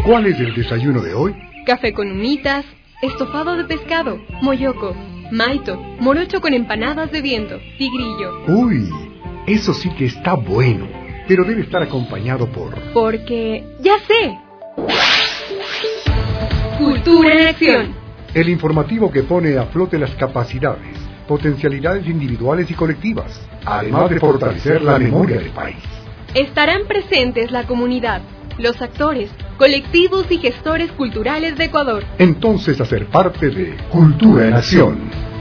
¿Cuál es el desayuno de hoy? Café con humitas, estofado de pescado, moyoco, maito, morocho con empanadas de viento, tigrillo. Uy, eso sí que está bueno, pero debe estar acompañado por... Porque... ¡ya sé! Cultura en acción. El informativo que pone a flote las capacidades, potencialidades individuales y colectivas, además de fortalecer la memoria del país. Estarán presentes la comunidad, los actores, colectivos y gestores culturales de Ecuador. Entonces, a ser parte de Cultura en Acción.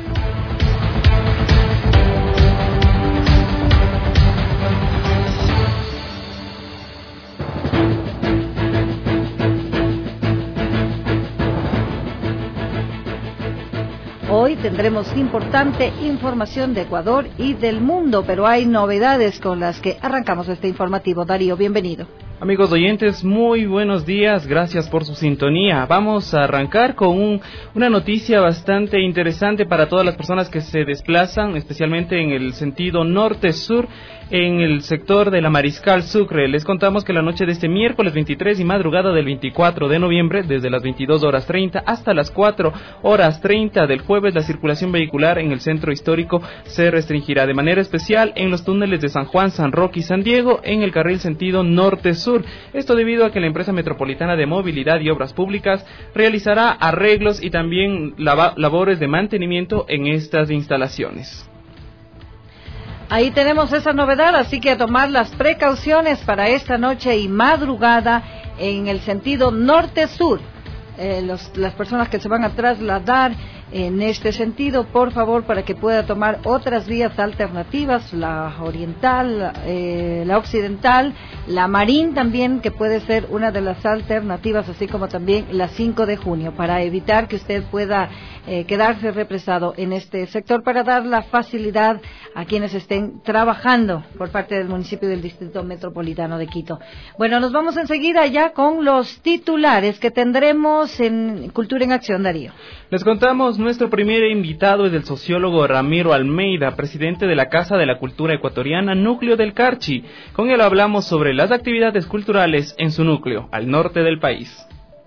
Hoy tendremos importante información de Ecuador y del mundo, pero hay novedades con las que arrancamos este informativo. Darío, bienvenido. Amigos oyentes, muy buenos días, gracias por su sintonía. Vamos a arrancar con una noticia bastante interesante para todas las personas que se desplazan, especialmente en el sentido norte-sur, en el sector de la Mariscal Sucre. Les contamos que la noche de este miércoles 23 y madrugada del 24 de noviembre, desde las 22:30 hasta las 4:30 del jueves, la circulación vehicular en el centro histórico se restringirá de manera especial en los túneles de San Juan, San Roque y San Diego en el carril sentido norte-sur. Esto debido a que la empresa metropolitana de movilidad y obras públicas realizará arreglos y también labores de mantenimiento en estas instalaciones. Ahí tenemos esa novedad, así que a tomar las precauciones para esta noche y madrugada en el sentido norte-sur. Las personas que se van a trasladar en este sentido, por favor, para que pueda tomar otras vías alternativas, la oriental, la occidental, la Marín también, que puede ser una de las alternativas, así como también la 5 de junio, para evitar que usted pueda quedarse represado en este sector, para dar la facilidad a quienes estén trabajando por parte del municipio del Distrito Metropolitano de Quito. Bueno, nos vamos enseguida ya con los titulares que tendremos en Cultura en Acción, Darío. Les contamos, nuestro primer invitado es el sociólogo Ramiro Almeida, presidente de la Casa de la Cultura Ecuatoriana, Núcleo del Carchi. Con él hablamos sobre las actividades culturales en su núcleo, al norte del país.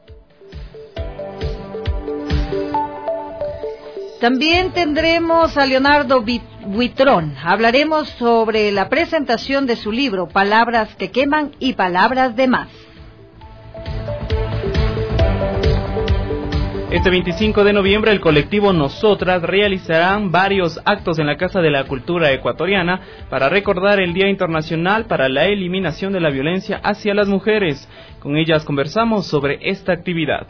También tendremos a Leonardo Buitrón. Hablaremos sobre la presentación de su libro, Palabras que queman y palabras de más. Este 25 de noviembre el colectivo Nosotras realizarán varios actos en la Casa de la Cultura Ecuatoriana para recordar el Día Internacional para la Eliminación de la Violencia hacia las Mujeres. Con ellas conversamos sobre esta actividad.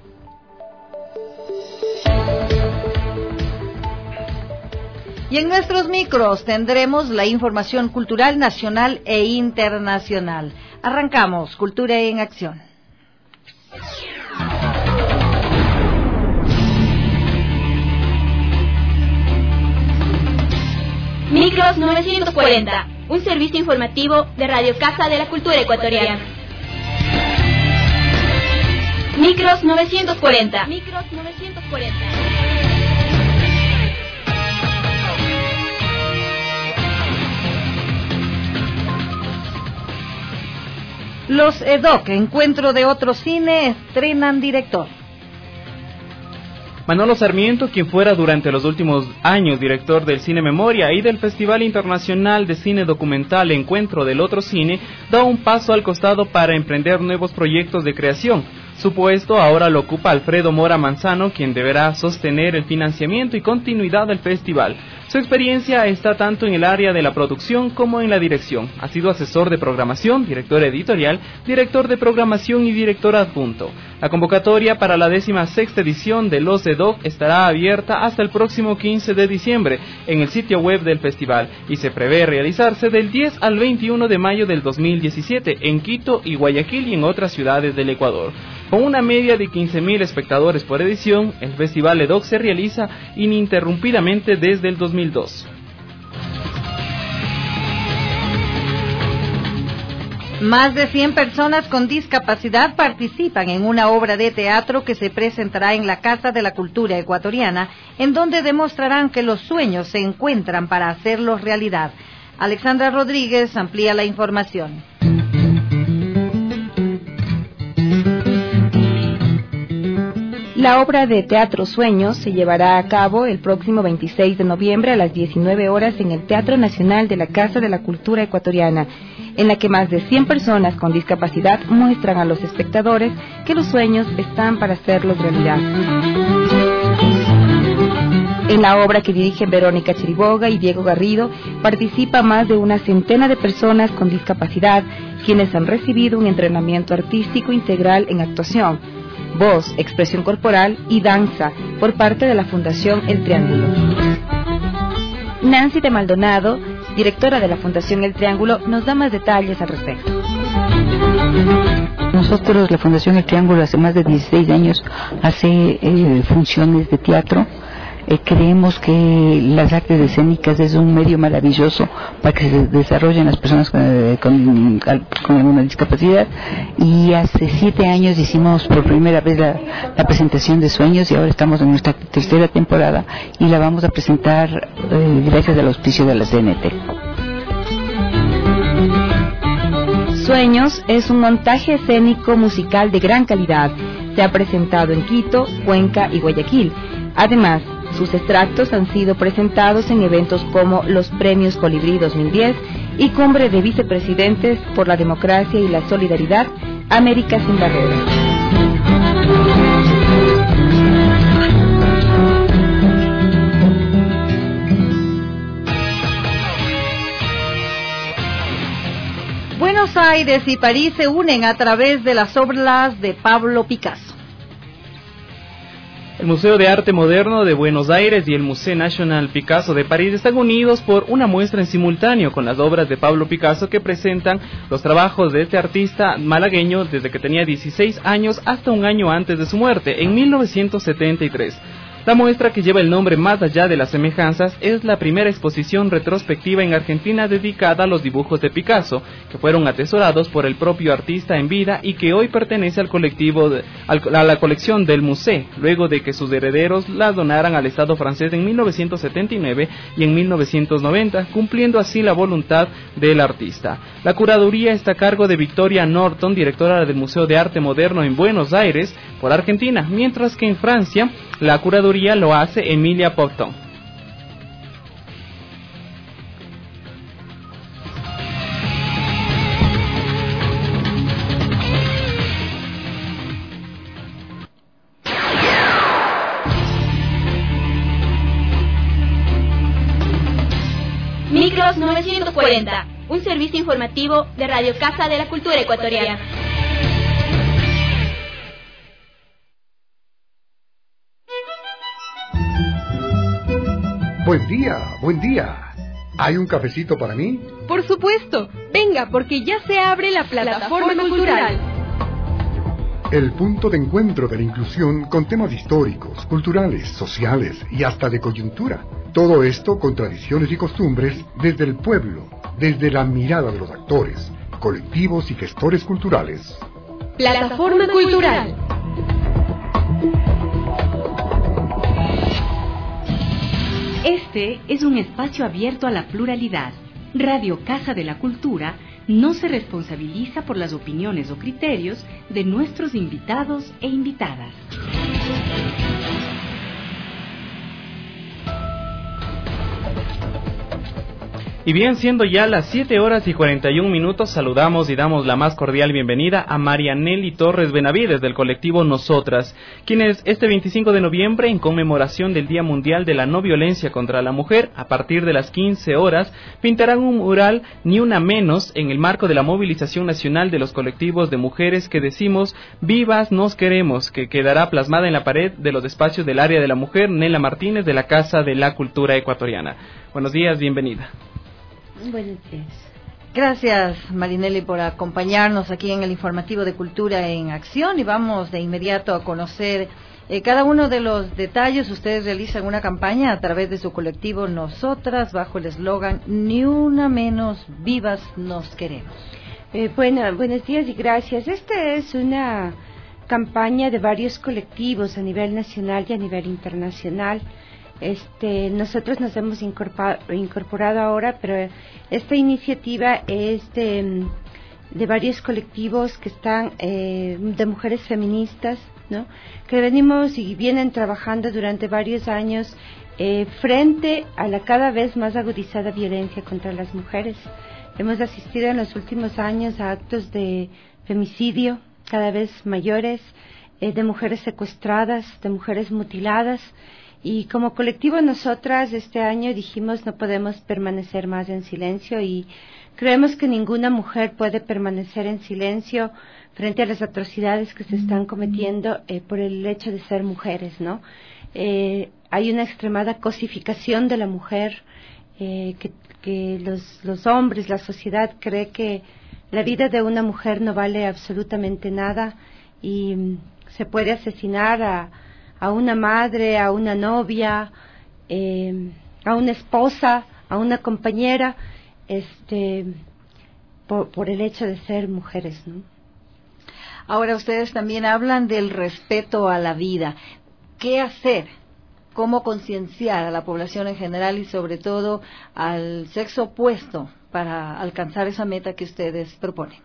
Y en nuestros micros tendremos la información cultural nacional e internacional. Arrancamos Cultura en Acción. Micros 940, un servicio informativo de Radio Casa de la Cultura Ecuatoriana. Micros 940. Micros 940. Los EDOC, Encuentro de Otro Cine, estrenan director. Manolo Sarmiento, quien fuera durante los últimos años director del Cine Memoria y del Festival Internacional de Cine Documental Encuentro del Otro Cine, da un paso al costado para emprender nuevos proyectos de creación. Su puesto ahora lo ocupa Alfredo Mora Manzano, quien deberá sostener el financiamiento y continuidad del festival. Su experiencia está tanto en el área de la producción como en la dirección. Ha sido asesor de programación, director editorial, director de programación y director adjunto. La convocatoria para la 16ª edición de Los EDOC estará abierta hasta el próximo 15 de diciembre en el sitio web del festival y se prevé realizarse del 10 al 21 de mayo del 2017 en Quito y Guayaquil y en otras ciudades del Ecuador. Con una media de 15.000 espectadores por edición, el Festival EDOC se realiza ininterrumpidamente desde el 2002. Más de 100 personas con discapacidad participan en una obra de teatro que se presentará en la Casa de la Cultura Ecuatoriana, en donde demostrarán que los sueños se encuentran para hacerlos realidad. Alexandra Rodríguez amplía la información. La obra de teatro Sueños se llevará a cabo el próximo 26 de noviembre a las 19 horas en el Teatro Nacional de la Casa de la Cultura Ecuatoriana, en la que más de 100 personas con discapacidad muestran a los espectadores que los sueños están para hacerlos realidad. En la obra, que dirigen Verónica Chiriboga y Diego Garrido, participa más de una centena de personas con discapacidad, quienes han recibido un entrenamiento artístico integral en actuación, voz, expresión corporal y danza por parte de la Fundación El Triángulo. Nancy de Maldonado, directora de la Fundación El Triángulo, nos da más detalles al respecto. Nosotros, la Fundación El Triángulo, hace más de 16 años hace funciones de teatro. Creemos que las artes escénicas es un medio maravilloso para que se desarrollen las personas con alguna discapacidad, y hace 7 años hicimos por primera vez la presentación de Sueños, y ahora estamos en nuestra tercera temporada y la vamos a presentar gracias al auspicio de la CNT. Sueños es un montaje escénico musical de gran calidad. Se ha presentado en Quito, Cuenca y Guayaquil. Además, sus extractos han sido presentados en eventos como los Premios Colibrí 2010 y Cumbre de Vicepresidentes por la Democracia y la Solidaridad, América sin Barreras. Buenos Aires y París se unen a través de las obras de Pablo Picasso. El Museo de Arte Moderno de Buenos Aires y el Museo National Picasso de París están unidos por una muestra en simultáneo con las obras de Pablo Picasso, que presentan los trabajos de este artista malagueño desde que tenía 16 años hasta un año antes de su muerte, en 1973. La muestra, que lleva el nombre Más allá de las semejanzas, es la primera exposición retrospectiva en Argentina dedicada a los dibujos de Picasso, que fueron atesorados por el propio artista en vida y que hoy pertenece al colectivo a la colección del museo, luego de que sus herederos la donaran al Estado francés en 1979 y en 1990, cumpliendo así la voluntad del artista. La curaduría está a cargo de Victoria Norton, directora del Museo de Arte Moderno en Buenos Aires, por Argentina, mientras que en Francia la curaduría lo hace Emilia Popton. Micros 940, un servicio informativo de Radio Casa de la Cultura Ecuatoriana. Buen día, buen día. ¿Hay un cafecito para mí? Por supuesto. Venga, porque ya se abre la plataforma cultural. El punto de encuentro de la inclusión con temas históricos, culturales, sociales y hasta de coyuntura. Todo esto con tradiciones y costumbres desde el pueblo, desde la mirada de los actores, colectivos y gestores culturales. Plataforma cultural. Este es un espacio abierto a la pluralidad. Radio Casa de la Cultura no se responsabiliza por las opiniones o criterios de nuestros invitados e invitadas. Y bien, siendo ya las 7 horas y 41 minutos, saludamos y damos la más cordial bienvenida a Marianelli Torres Benavides del colectivo Nosotras, quienes este 25 de noviembre, en conmemoración del Día Mundial de la No Violencia contra la Mujer, a partir de las 15 horas, pintarán un mural Ni Una Menos en el marco de la movilización nacional de los colectivos de mujeres que decimos Vivas Nos Queremos, que quedará plasmada en la pared de los espacios del área de la mujer Nela Martínez de la Casa de la Cultura Ecuatoriana. Buenos días, bienvenida. Buenos días. Gracias, Marinelli, por acompañarnos aquí en el informativo de Cultura en Acción, y vamos de inmediato a conocer cada uno de los detalles. Ustedes realizan una campaña a través de su colectivo Nosotras bajo el eslogan Ni Una Menos, Vivas Nos Queremos. Buenos días y gracias. Esta es una campaña de varios colectivos a nivel nacional y a nivel internacional. Nosotros nos hemos incorporado ahora, pero esta iniciativa es de varios colectivos que están de mujeres feministas ¿no? Que venimos y vienen trabajando durante varios años frente a la cada vez más agudizada violencia contra las mujeres. Hemos asistido en los últimos años a actos de femicidio cada vez mayores, de mujeres secuestradas, de mujeres mutiladas, y como colectivo nosotras este año dijimos no podemos permanecer más en silencio, y creemos que ninguna mujer puede permanecer en silencio frente a las atrocidades que se están cometiendo por el hecho de ser mujeres, ¿no? Hay una extremada cosificación de la mujer, que los hombres, la sociedad cree que la vida de una mujer no vale absolutamente nada, y se puede asesinar a una madre, a una novia, a una esposa, a una compañera, por el hecho de ser mujeres, ¿no? Ahora ustedes también hablan del respeto a la vida. ¿Qué hacer? ¿Cómo concienciar a la población en general y sobre todo al sexo opuesto para alcanzar esa meta que ustedes proponen?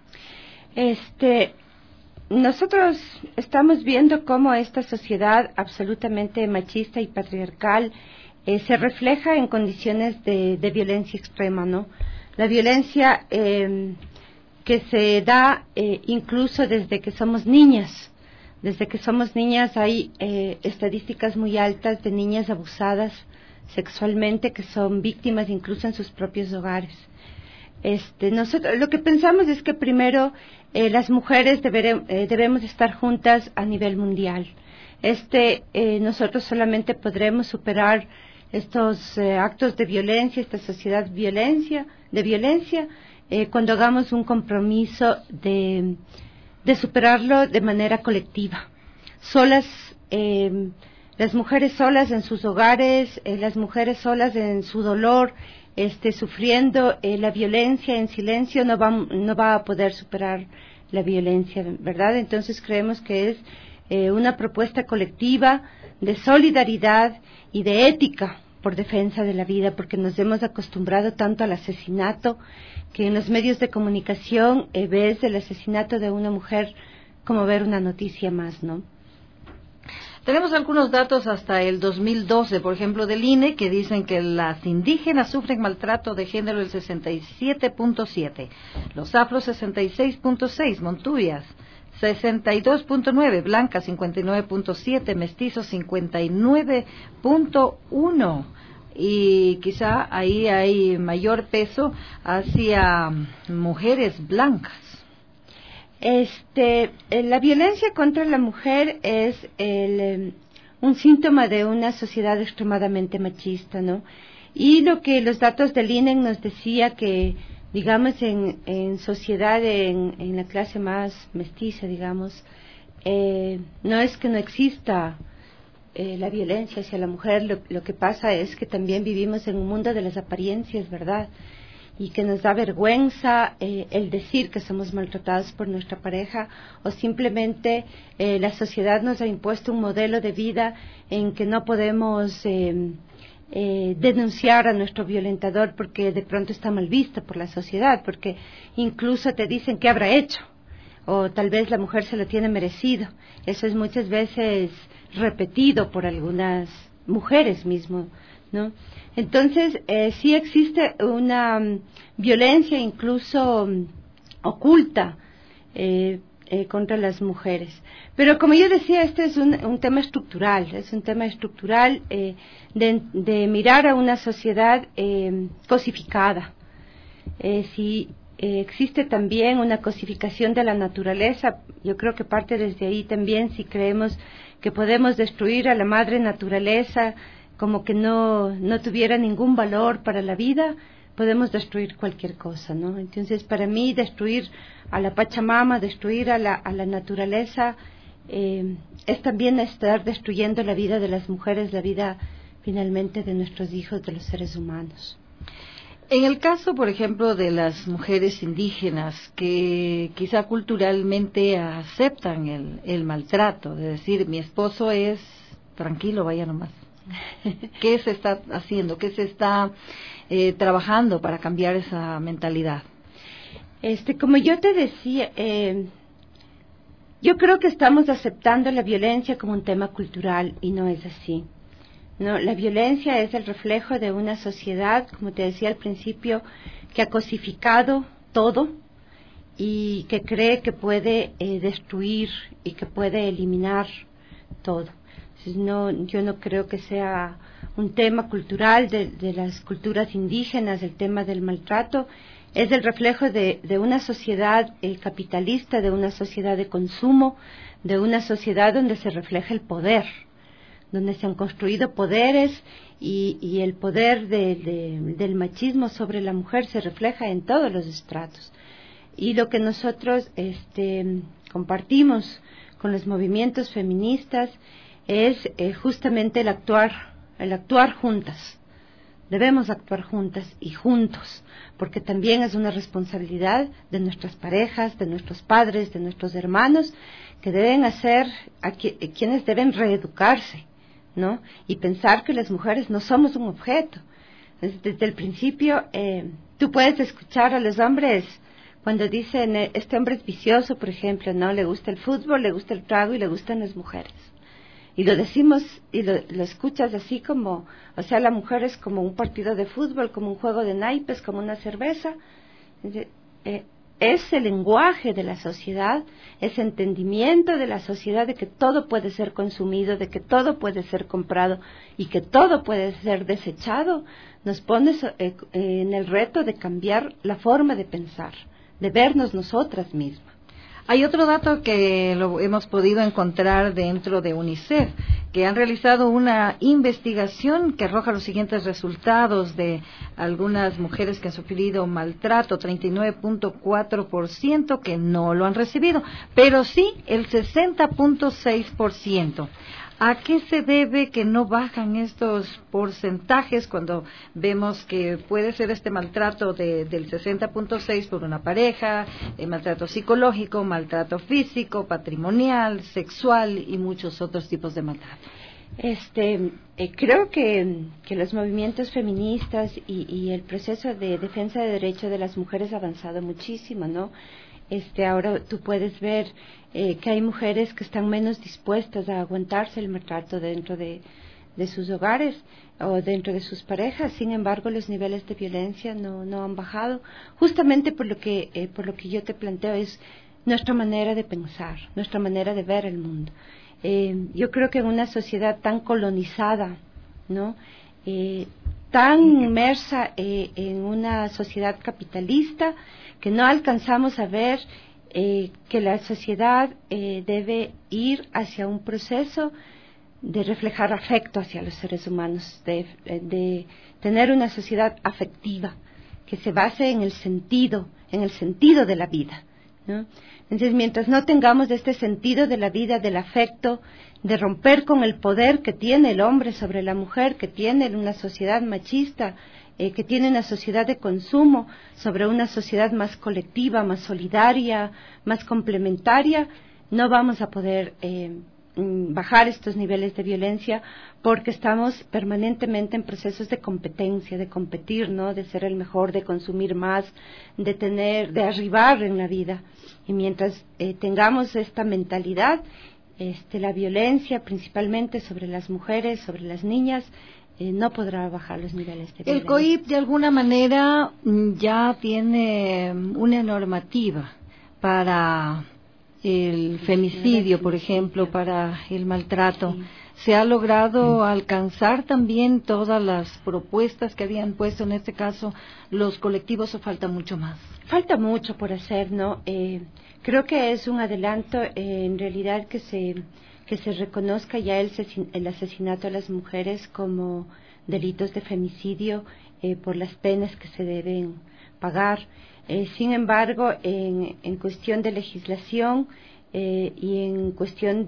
Nosotros estamos viendo cómo esta sociedad absolutamente machista y patriarcal se refleja en condiciones de violencia extrema, ¿no? La violencia que se da incluso desde que somos niñas. Desde que somos niñas hay estadísticas muy altas de niñas abusadas sexualmente que son víctimas incluso en sus propios hogares. Nosotros lo que pensamos es que primero las mujeres debemos estar juntas a nivel mundial. Nosotros solamente podremos superar estos actos de violencia, esta sociedad de violencia, cuando hagamos un compromiso de superarlo de manera colectiva. Solas, las mujeres solas en sus hogares, las mujeres solas en su dolor, sufriendo la violencia en silencio, no va a poder superar la violencia, ¿verdad? Entonces creemos que es una propuesta colectiva de solidaridad y de ética por defensa de la vida, porque nos hemos acostumbrado tanto al asesinato que en los medios de comunicación ves el asesinato de una mujer como ver una noticia más, ¿no? Tenemos algunos datos hasta el 2012, por ejemplo, del INE, que dicen que las indígenas sufren maltrato de género el 67.7, los afros 66.6, montuyas 62.9, blancas 59.7, mestizos 59.1, y quizá ahí hay mayor peso hacia mujeres blancas. La violencia contra la mujer es un síntoma de una sociedad extremadamente machista, ¿no? Y lo que los datos del INE nos decía que, digamos, en sociedad, en la clase más mestiza, digamos, no es que no exista la violencia hacia la mujer, lo que pasa es que también vivimos en un mundo de las apariencias, ¿verdad? Y que nos da vergüenza el decir que somos maltratados por nuestra pareja, o simplemente la sociedad nos ha impuesto un modelo de vida en que no podemos denunciar a nuestro violentador porque de pronto está mal visto por la sociedad, porque incluso te dicen qué habrá hecho, o tal vez la mujer se lo tiene merecido. Eso es muchas veces repetido por algunas mujeres mismo, ¿no? Entonces, sí existe una violencia incluso oculta contra las mujeres. Pero como yo decía, este es un tema estructural, de mirar a una sociedad cosificada. Si existe también una cosificación de la naturaleza, yo creo que parte desde ahí también, si creemos que podemos destruir a la madre naturaleza como que no tuviera ningún valor para la vida, podemos destruir cualquier cosa, ¿no? Entonces, para mí, destruir a la Pachamama, destruir a la naturaleza, es también estar destruyendo la vida de las mujeres, la vida finalmente de nuestros hijos, de los seres humanos. En el caso, por ejemplo, de las mujeres indígenas que quizá culturalmente aceptan el maltrato, de decir, mi esposo es tranquilo, vaya nomás. ¿Qué se está haciendo? ¿Qué se está trabajando para cambiar esa mentalidad? Como yo te decía, Yo creo que estamos aceptando la violencia como un tema cultural y no es así. No, la violencia es el reflejo de una sociedad, como te decía al principio, que ha cosificado todo y que cree que puede destruir y que puede eliminar todo. Entonces, yo no creo que sea un tema cultural de las culturas indígenas, el tema del maltrato. Es el reflejo de una sociedad capitalista, de una sociedad de consumo, de una sociedad donde se refleja el poder, donde se han construido poderes y el poder del machismo sobre la mujer se refleja en todos los estratos. Y lo que nosotros compartimos con los movimientos feministas es justamente el actuar juntas. Debemos actuar juntas y juntos, porque también es una responsabilidad de nuestras parejas, de nuestros padres, de nuestros hermanos, que deben quienes deben reeducarse, ¿no? Y pensar que las mujeres no somos un objeto. Desde el principio, tú puedes escuchar a los hombres cuando dicen, este hombre es vicioso, por ejemplo, ¿no? Le gusta el fútbol, le gusta el trago y le gustan las mujeres. Y lo decimos y lo escuchas así como, o sea, la mujer es como un partido de fútbol, como un juego de naipes, como una cerveza. Es el lenguaje de la sociedad, es entendimiento de la sociedad de que todo puede ser consumido, de que todo puede ser comprado y que todo puede ser desechado. Nos pone en el reto de cambiar la forma de pensar, de vernos nosotras mismas. Hay otro dato que lo hemos podido encontrar dentro de UNICEF, que han realizado una investigación que arroja los siguientes resultados de algunas mujeres que han sufrido maltrato, 39.4% que no lo han recibido, pero sí el 60.6%. ¿A qué se debe que no bajan estos porcentajes cuando vemos que puede ser este maltrato del 60.6 por una pareja, maltrato psicológico, maltrato físico, patrimonial, sexual y muchos otros tipos de maltrato? Creo que los movimientos feministas y el proceso de defensa de derechos de las mujeres ha avanzado muchísimo, ¿no? Ahora tú puedes ver que hay mujeres que están menos dispuestas a aguantarse el maltrato dentro de sus hogares o dentro de sus parejas. Sin embargo, los niveles de violencia no han bajado, justamente por lo que yo te planteo es nuestra manera de pensar, nuestra manera de ver el mundo. Yo creo que en una sociedad tan colonizada, ¿no? Tan inmersa en una sociedad capitalista, que no alcanzamos a ver que la sociedad debe ir hacia un proceso de reflejar afecto hacia los seres humanos, de tener una sociedad afectiva que se base en el sentido de la vida, ¿no? Entonces, mientras no tengamos este sentido de la vida, del afecto, de romper con el poder que tiene el hombre sobre la mujer, que tiene una sociedad machista, que tiene una sociedad de consumo, sobre una sociedad más colectiva, más solidaria, más complementaria, no vamos a poder bajar estos niveles de violencia, porque estamos permanentemente en procesos de competencia, de competir, ¿no? De ser el mejor, de consumir más, de arribar en la vida. Y mientras tengamos esta mentalidad, la violencia, principalmente sobre las mujeres, sobre las niñas, no podrá bajar los niveles de violencia. El COIP, de alguna manera, ya tiene una normativa para el femicidio, por ejemplo, para el maltrato. Sí. ¿Se ha logrado alcanzar también todas las propuestas que habían puesto, en este caso, los colectivos, o falta mucho más? Falta mucho por hacer, ¿no? Creo que es un adelanto, en realidad, que se reconozca ya el asesinato a las mujeres como delitos de femicidio por las penas que se deben pagar. Sin embargo, en cuestión de legislación y en cuestión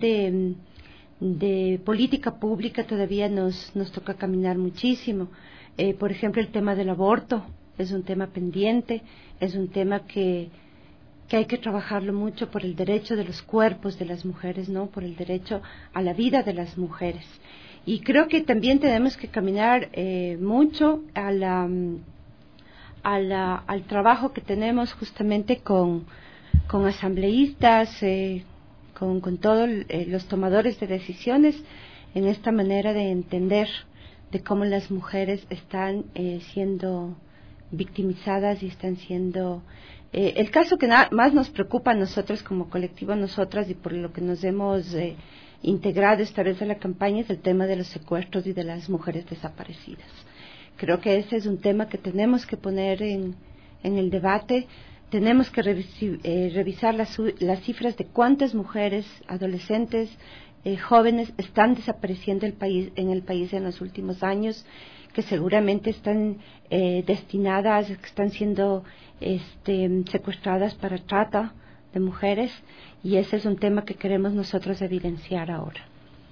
de política pública todavía nos toca caminar muchísimo. Por ejemplo, el tema del aborto es un tema pendiente, es un tema que hay que trabajarlo mucho por el derecho de los cuerpos de las mujeres, ¿no? Por el derecho a la vida de las mujeres. Y creo que también tenemos que caminar mucho al trabajo que tenemos justamente con asambleístas, con todos los tomadores de decisiones en esta manera de entender de cómo las mujeres están siendo victimizadas y están siendo... el caso que más nos preocupa a nosotros como colectivo, nosotras, y por lo que nos hemos integrado esta vez a la campaña, es el tema de los secuestros y de las mujeres desaparecidas. Creo que ese es un tema que tenemos que poner en el debate. Tenemos que revisar las cifras de cuántas mujeres, adolescentes, jóvenes están desapareciendo en el país en los últimos años, que seguramente están destinadas, que están siendo secuestradas para trata de mujeres, y ese es un tema que queremos nosotros evidenciar ahora.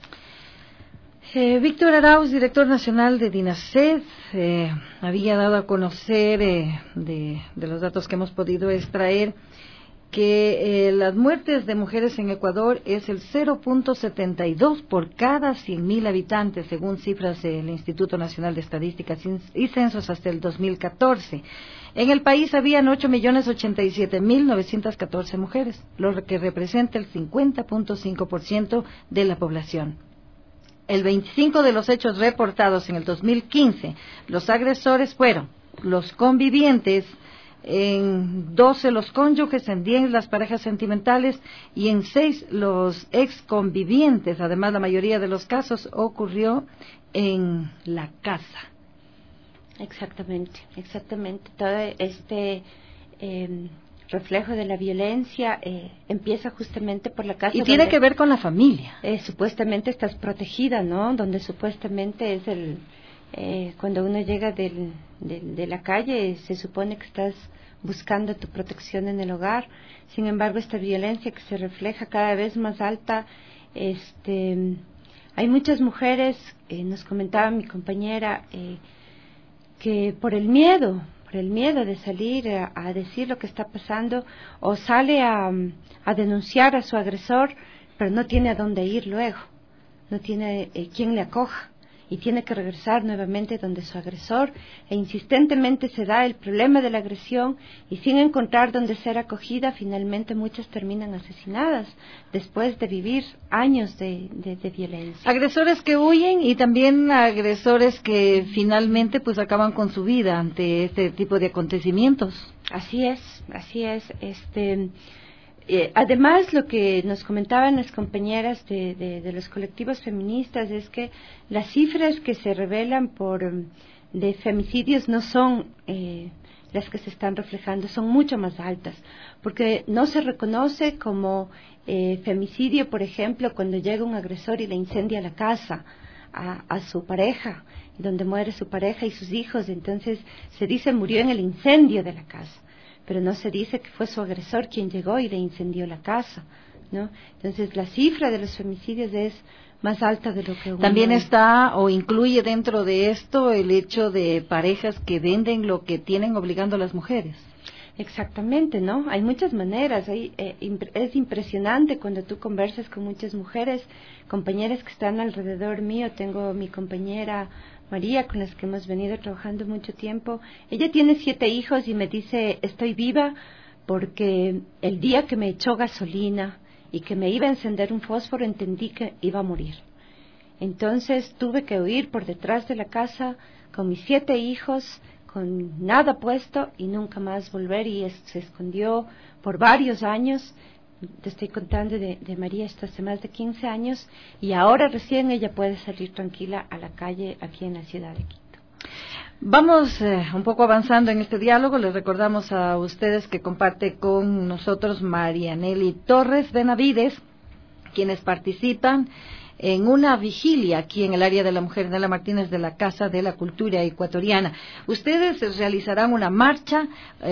Víctor Arauz, director nacional de DINASED, había dado a conocer de los datos que hemos podido extraer que las muertes de mujeres en Ecuador es el 0.72 por cada 100.000 habitantes, según cifras del Instituto Nacional de Estadísticas y Censos hasta el 2014. En el país habían 8.087.914 mujeres, lo que representa el 50.5% de la población. El 25 de los hechos reportados en el 2015, los agresores fueron los convivientes, en 12 los cónyuges, en 10 las parejas sentimentales y en 6 los exconvivientes. Además, la mayoría de los casos ocurrió en la casa. Exactamente. Todo este reflejo de la violencia empieza justamente por la casa. Y tiene que ver con la familia. Supuestamente estás protegida, ¿no? Donde supuestamente es cuando uno llega de la calle, se supone que estás buscando tu protección en el hogar. Sin embargo, esta violencia que se refleja cada vez más alta, hay muchas mujeres, nos comentaba mi compañera, que por el miedo de salir a decir lo que está pasando, o sale a denunciar a su agresor, pero no tiene a dónde ir luego, no tiene quien le acoja, y tiene que regresar nuevamente donde su agresor, e insistentemente se da el problema de la agresión, y sin encontrar dónde ser acogida, finalmente muchas terminan asesinadas después de vivir años de violencia. Agresores que huyen y también agresores que finalmente pues acaban con su vida ante este tipo de acontecimientos. Así es. Además, lo que nos comentaban las compañeras de los colectivos feministas es que las cifras que se revelan de femicidios no son las que se están reflejando, son mucho más altas, porque no se reconoce como femicidio, por ejemplo, cuando llega un agresor y le incendia la casa a su pareja, donde muere su pareja y sus hijos. Entonces se dice murió en el incendio de la casa, pero no se dice que fue su agresor quien llegó y le incendió la casa, ¿no? Entonces la cifra de los femicidios es más alta de lo que uno... También está o incluye dentro de esto el hecho de parejas que venden lo que tienen obligando a las mujeres. Exactamente, ¿no? Hay muchas maneras. Es impresionante cuando tú conversas con muchas mujeres, compañeras que están alrededor mío. Tengo mi compañera María, con las que hemos venido trabajando mucho tiempo. Ella tiene 7 hijos y me dice, estoy viva porque el día que me echó gasolina y que me iba a encender un fósforo, entendí que iba a morir. Entonces tuve que huir por detrás de la casa con mis 7 hijos, con nada puesto, y nunca más volver, y se escondió por varios años. Te estoy contando de María, esto hace más de 15 años, y ahora recién ella puede salir tranquila a la calle aquí en la ciudad de Quito. Vamos un poco avanzando en este diálogo. Les recordamos a ustedes que comparte con nosotros Marianely Torres Benavides, quienes participan en una vigilia aquí en el área de la mujer, Nela Martínez, de la Casa de la Cultura Ecuatoriana. Ustedes realizarán una marcha,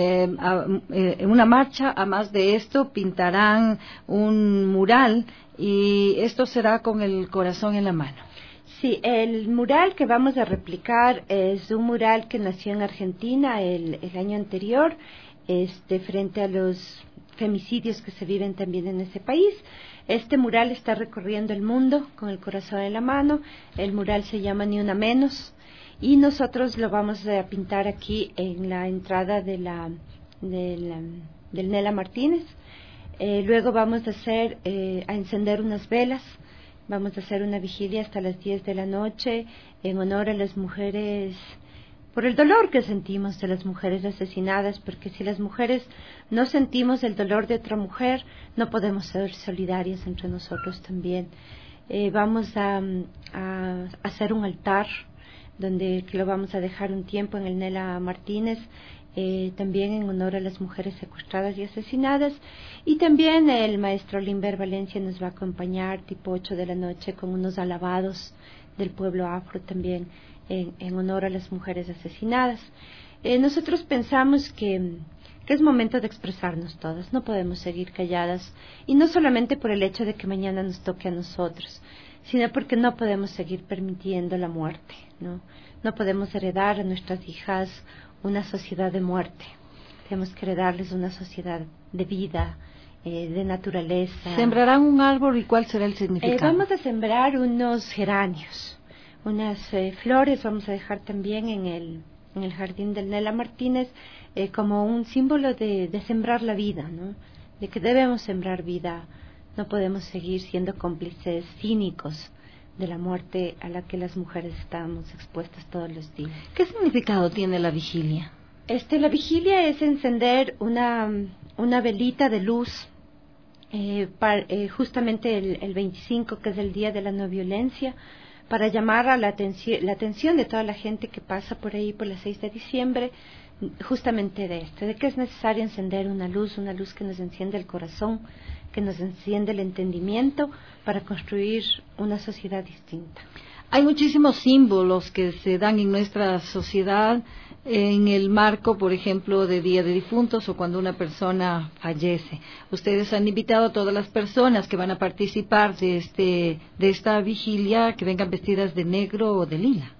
además de esto pintarán un mural, y esto será con el corazón en la mano. Sí, el mural que vamos a replicar es un mural que nació en Argentina el año anterior, frente a los femicidios que se viven también en ese país. Este mural está recorriendo el mundo con el corazón en la mano. El mural se llama Ni Una Menos, y nosotros lo vamos a pintar aquí en la entrada del Nela Martínez. Luego vamos a encender unas velas. Vamos a hacer una vigilia hasta las 10 de la noche en honor a las mujeres, por el dolor que sentimos de las mujeres asesinadas, porque si las mujeres no sentimos el dolor de otra mujer, no podemos ser solidarias entre nosotros también. Vamos a hacer un altar que lo vamos a dejar un tiempo en el Nela Martínez, también en honor a las mujeres secuestradas y asesinadas, y también el maestro Limber Valencia nos va a acompañar tipo 8 de la noche con unos alabados del pueblo afro también en honor a las mujeres asesinadas. Nosotros pensamos que es momento de expresarnos todas, no podemos seguir calladas, y no solamente por el hecho de que mañana nos toque a nosotros, sino porque no podemos seguir permitiendo la muerte, no podemos heredar a nuestras hijas una sociedad de muerte. Tenemos que heredarles una sociedad de vida, de naturaleza. ¿Sembrarán un árbol y cuál será el significado? Vamos a sembrar unos geranios, unas flores, vamos a dejar también en el jardín del Nela Martínez como un símbolo de sembrar la vida, de que debemos sembrar vida. No podemos seguir siendo cómplices cínicos de la muerte a la que las mujeres estamos expuestas todos los días. ¿Qué significado tiene la vigilia? La vigilia es encender una velita de luz justamente el 25, que es el Día de la No Violencia, para llamar a la atención de toda la gente que pasa por ahí por las 6 de diciembre, justamente de que es necesario encender una luz que nos enciende el corazón, que nos enciende el entendimiento para construir una sociedad distinta. Hay muchísimos símbolos que se dan en nuestra sociedad en el marco, por ejemplo, de Día de Difuntos o cuando una persona fallece. Ustedes han invitado a todas las personas que van a participar de esta vigilia que vengan vestidas de negro o de lila.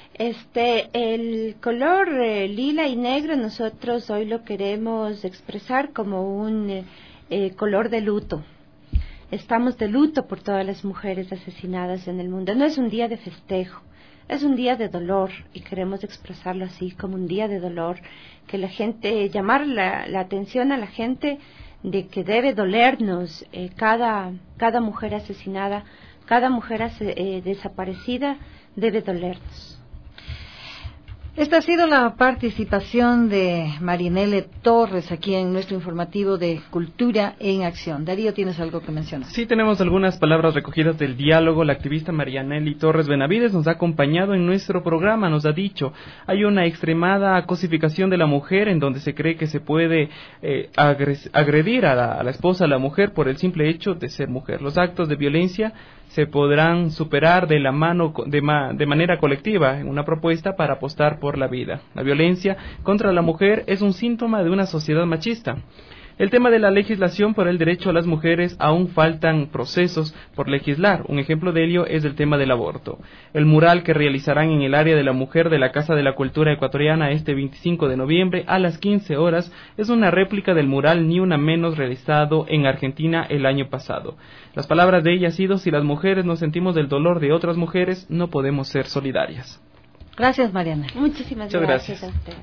El color lila y negro nosotros hoy lo queremos expresar como un color de luto. Estamos de luto por todas las mujeres asesinadas en el mundo. No es un día de festejo, es un día de dolor, y queremos expresarlo así, como un día de dolor, que la gente, llamar la atención a la gente de que debe dolernos cada mujer asesinada, cada mujer desaparecida debe dolernos. Esta ha sido la participación de Marianela Torres aquí en nuestro informativo de Cultura en Acción. Darío, ¿tienes algo que mencionar? Sí, tenemos algunas palabras recogidas del diálogo. La activista Marianela Torres Benavides nos ha acompañado en nuestro programa. Nos ha dicho, hay una extremada cosificación de la mujer en donde se cree que se puede agredir a la esposa, a la mujer, por el simple hecho de ser mujer. Los actos de violencia se podrán superar de la mano de manera colectiva en una propuesta para apostar por la vida. La violencia contra la mujer es un síntoma de una sociedad machista. El tema de la legislación por el derecho a las mujeres, aún faltan procesos por legislar. Un ejemplo de ello es el tema del aborto. El mural que realizarán en el área de la mujer de la Casa de la Cultura Ecuatoriana este 25 de noviembre a las 15 horas es una réplica del mural Ni Una Menos realizado en Argentina el año pasado. Las palabras de ella han sido: si las mujeres no sentimos el dolor de otras mujeres, no podemos ser solidarias. Gracias, Mariana. Muchísimas gracias a ustedes.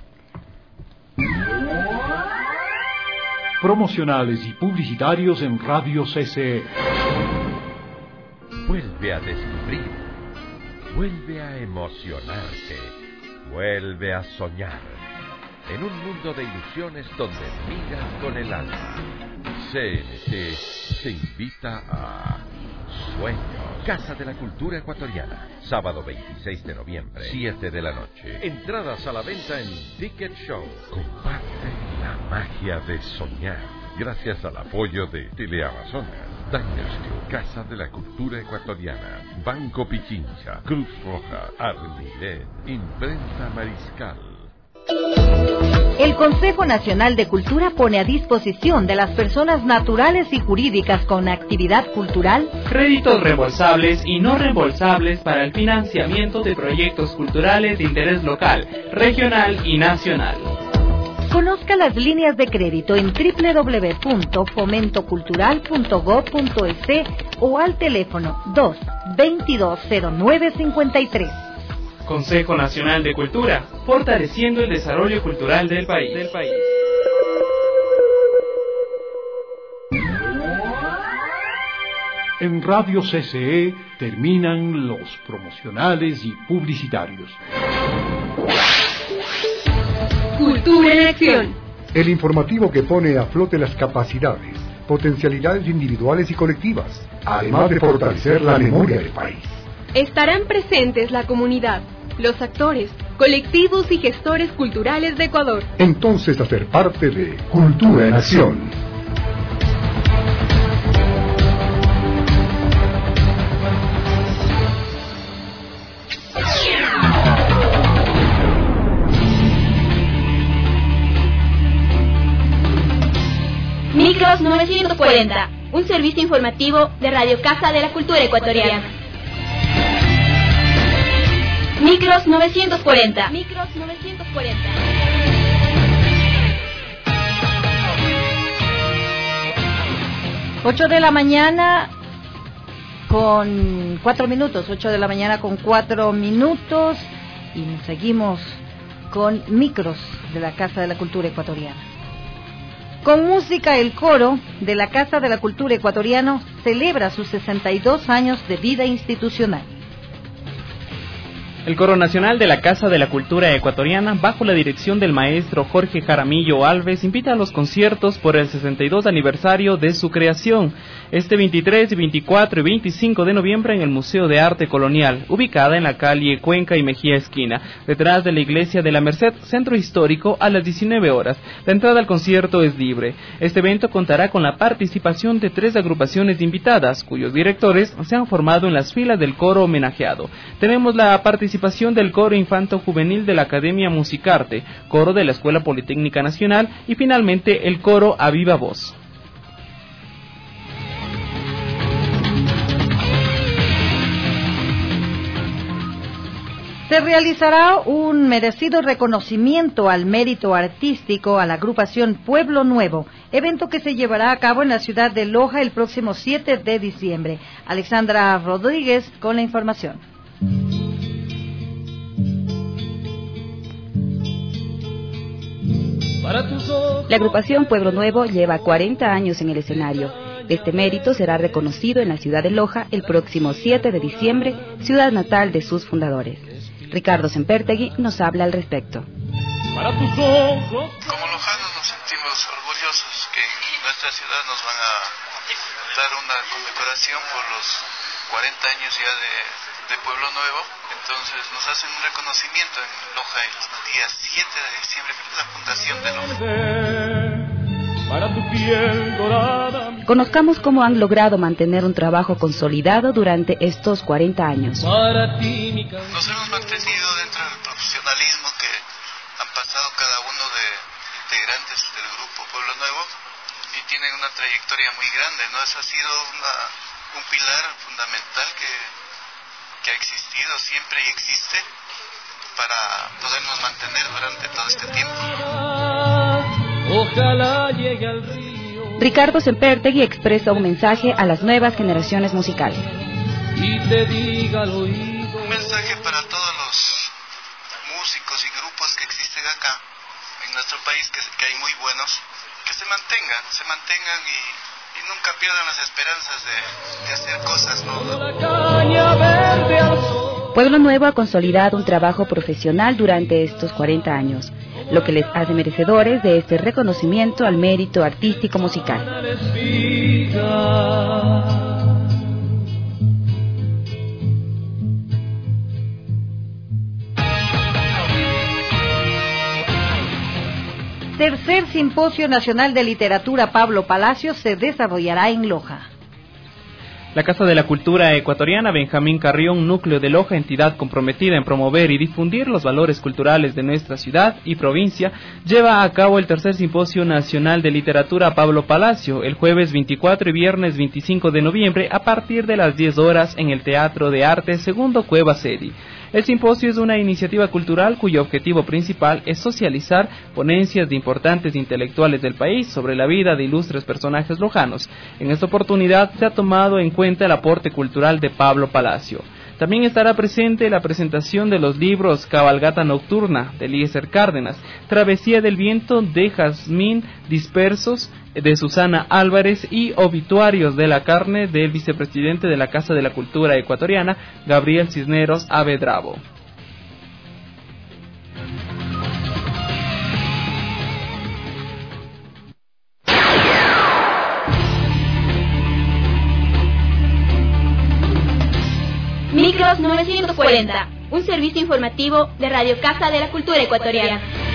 Promocionales y publicitarios en Radio CC. Vuelve a descubrir, vuelve a emocionarte, vuelve a soñar, en un mundo de ilusiones donde miras con el alma. CNC se invita a Sueños. Casa de la Cultura Ecuatoriana. Sábado 26 de noviembre, 7 de la noche. Entradas a la venta en Ticket Show. Comparte la magia de soñar. Gracias al apoyo de Teleamazonas, Dynasty, Casa de la Cultura Ecuatoriana, Banco Pichincha, Cruz Roja, Armilet, Imprenta Mariscal. El Consejo Nacional de Cultura pone a disposición de las personas naturales y jurídicas con actividad cultural créditos reembolsables y no reembolsables para el financiamiento de proyectos culturales de interés local, regional y nacional. Conozca las líneas de crédito en www.fomentocultural.gov.es o al teléfono 2-220953. Consejo Nacional de Cultura, fortaleciendo el desarrollo cultural del país. En Radio CCE terminan los promocionales y publicitarios. Cultura en acción. El informativo que pone a flote las capacidades, potencialidades individuales y colectivas, además de fortalecer la memoria del país. Estarán presentes la comunidad, los actores, colectivos y gestores culturales de Ecuador. Entonces, hacer parte de Cultura en Acción. Micros 940, un servicio informativo de Radio Casa de la Cultura Ecuatoriana. Micros 940. Micros 940. Ocho de la mañana con 4 minutos. 8 de la mañana con 4 minutos. Y seguimos con Micros de la Casa de la Cultura Ecuatoriana. Con música, el coro de la Casa de la Cultura Ecuatoriana celebra sus 62 años de vida institucional. El Coro Nacional de la Casa de la Cultura Ecuatoriana, bajo la dirección del maestro Jorge Jaramillo Alves, invita a los conciertos por el 62 aniversario de su creación, este 23, 24 y 25 de noviembre en el Museo de Arte Colonial, ubicada en la calle Cuenca y Mejía Esquina, detrás de la Iglesia de la Merced, Centro Histórico, a las 19 horas. La entrada al concierto es libre. Este evento contará con la participación de 3 agrupaciones invitadas, cuyos directores se han formado en las filas del coro homenajeado. Tenemos la participación del Coro Infanto Juvenil de la Academia Musicarte, Coro de la Escuela Politécnica Nacional y finalmente el Coro A Viva Voz. Se realizará un merecido reconocimiento al mérito artístico a la agrupación Pueblo Nuevo, evento que se llevará a cabo en la ciudad de Loja el próximo 7 de diciembre. Alexandra Rodríguez con la información. La agrupación Pueblo Nuevo lleva 40 años en el escenario. Este mérito será reconocido en la ciudad de Loja el próximo 7 de diciembre, ciudad natal de sus fundadores. Ricardo Sempertegui nos habla al respecto. Como lojanos nos sentimos orgullosos que en nuestra ciudad nos van a dar una condecoración por los 40 años ya de Pueblo Nuevo. Entonces nos hacen un reconocimiento en Loja el día 7 de diciembre, que es la fundación de Loja. Conozcamos cómo han logrado mantener un trabajo consolidado durante estos 40 años. Nos hemos mantenido dentro del profesionalismo que han pasado cada uno de integrantes del grupo Pueblo Nuevo y tienen una trayectoria muy grande, ¿no? Eso ha sido un pilar fundamental que ha existido siempre y existe para podernos mantener durante todo este tiempo. Ojalá llegue al río. Ricardo Sempertegui expresa un mensaje a las nuevas generaciones musicales. Y te diga al oído. Un mensaje para todos los músicos y grupos que existen acá en nuestro país, que hay muy buenos, que se mantengan y nunca pierdan las esperanzas de hacer cosas, ¿no? Pueblo Nuevo ha consolidado un trabajo profesional durante estos 40 años, lo que les hace merecedores de este reconocimiento al mérito artístico musical. Tercer Simposio Nacional de Literatura Pablo Palacio se desarrollará en Loja. La Casa de la Cultura Ecuatoriana Benjamín Carrión, núcleo de Loja, entidad comprometida en promover y difundir los valores culturales de nuestra ciudad y provincia, lleva a cabo el Tercer Simposio Nacional de Literatura Pablo Palacio, el jueves 24 y viernes 25 de noviembre a partir de las 10 horas en el Teatro de Arte Segundo Cueva Sedi. El simposio es una iniciativa cultural cuyo objetivo principal es socializar ponencias de importantes intelectuales del país sobre la vida de ilustres personajes lojanos. En esta oportunidad se ha tomado en cuenta el aporte cultural de Pablo Palacio. También estará presente la presentación de los libros Cabalgata Nocturna de Eliezer Cárdenas, Travesía del Viento de Jazmín Dispersos de Susana Álvarez y Obituarios de la Carne del vicepresidente de la Casa de la Cultura Ecuatoriana, Gabriel Cisneros Avedrabo. Micros 940, un servicio informativo de Radio Casa de la Cultura Ecuatoriana.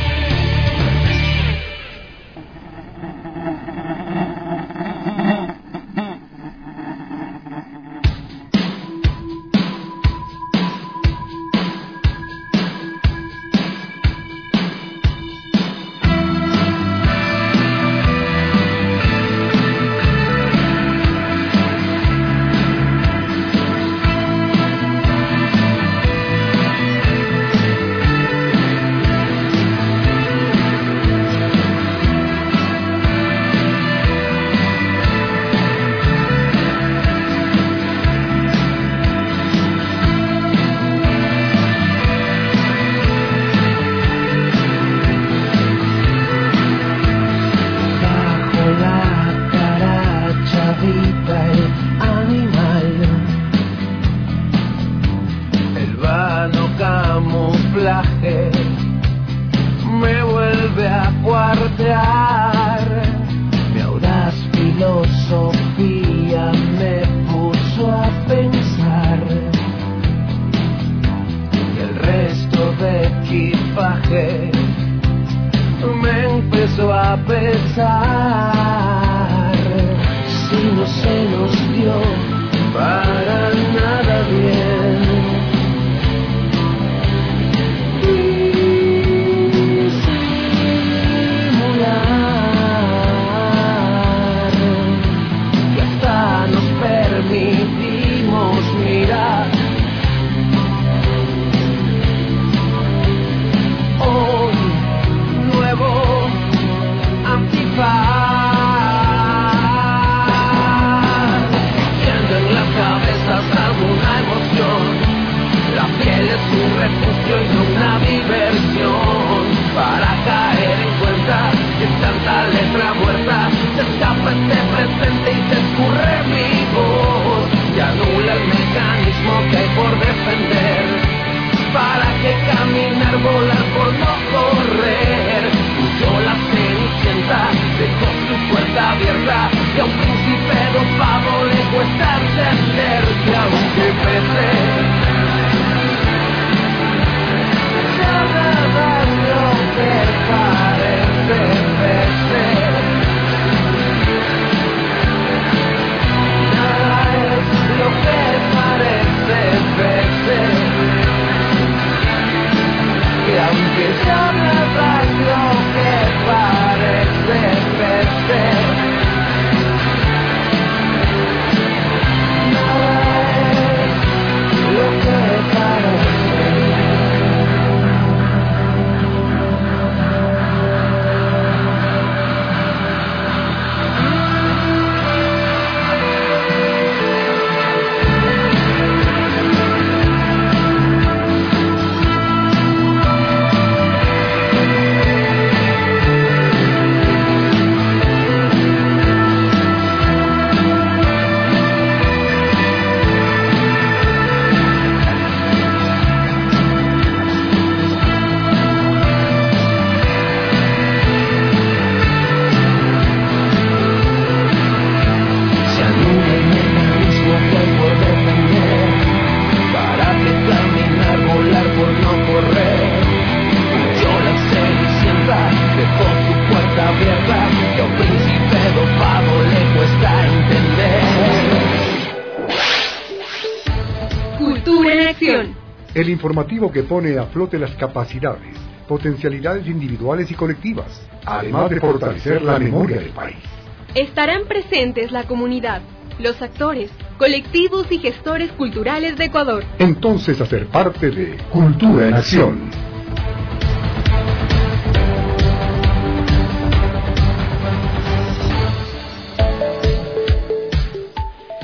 El informativo que pone a flote las capacidades, potencialidades individuales y colectivas, además de fortalecer la memoria del país. Estarán presentes la comunidad, los actores, colectivos y gestores culturales de Ecuador. Entonces, hacer parte de Cultura en Acción.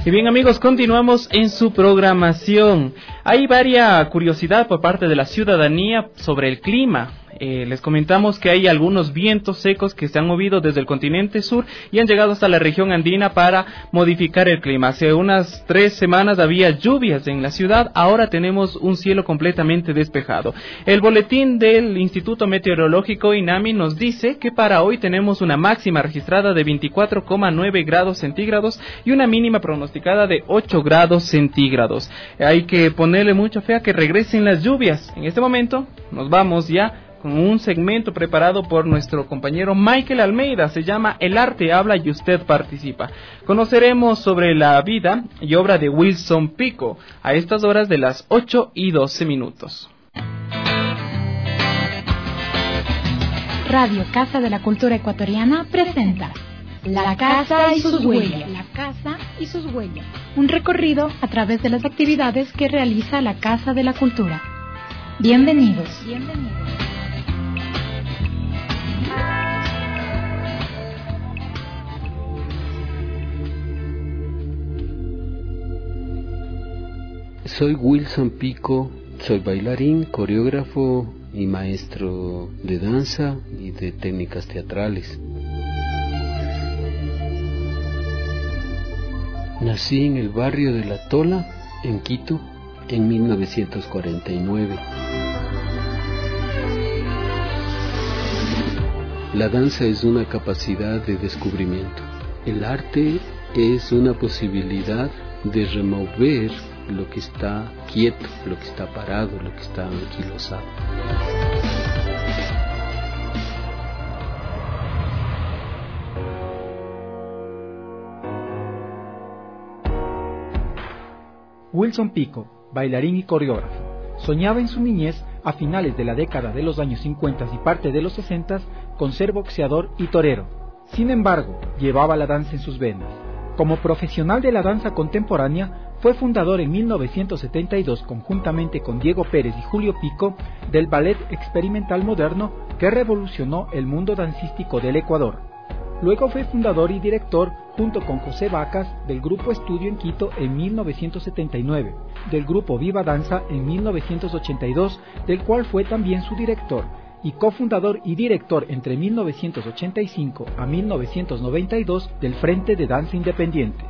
Y bien amigos, continuamos en su programación. Hay varias curiosidades por parte de la ciudadanía sobre el clima. Les comentamos que hay algunos vientos secos que se han movido desde el continente sur y han llegado hasta la región andina para modificar el clima. Hace unas 3 semanas había lluvias en la ciudad, ahora tenemos un cielo completamente despejado. El boletín del Instituto Meteorológico INAMI nos dice que para hoy tenemos una máxima registrada de 24,9 grados centígrados y una mínima pronosticada de 8 grados centígrados. Hay que ponerle mucha fe a que regresen las lluvias. En este momento nos vamos ya con un segmento preparado por nuestro compañero Michael Almeida. Se llama El arte habla y usted participa. Conoceremos sobre la vida y obra de Wilson Pico a estas horas de las 8:12. Radio Casa de la Cultura Ecuatoriana presenta La Casa y sus huellas. La Casa y sus huellas. Un recorrido a través de las actividades que realiza la Casa de la Cultura. Bienvenidos. Soy Wilson Pico, soy bailarín, coreógrafo y maestro de danza y de técnicas teatrales. Nací en el barrio de La Tola, en Quito, en 1949. La danza es una capacidad de descubrimiento. El arte es una posibilidad de remover lo que está quieto, lo que está parado, lo que está anquilosado. Wilson Pico, bailarín y coreógrafo, soñaba en su niñez, a finales de la década de los años 50 y parte de los 60, con ser boxeador y torero. Sin embargo, llevaba la danza en sus venas. Como profesional de la danza contemporánea, fue fundador en 1972, conjuntamente con Diego Pérez y Julio Pico, del Ballet Experimental Moderno que revolucionó el mundo dancístico del Ecuador. Luego fue fundador y director, junto con José Vacas, del Grupo Estudio en Quito en 1979, del Grupo Viva Danza en 1982, del cual fue también su director, y cofundador y director entre 1985 a 1992 del Frente de Danza Independiente.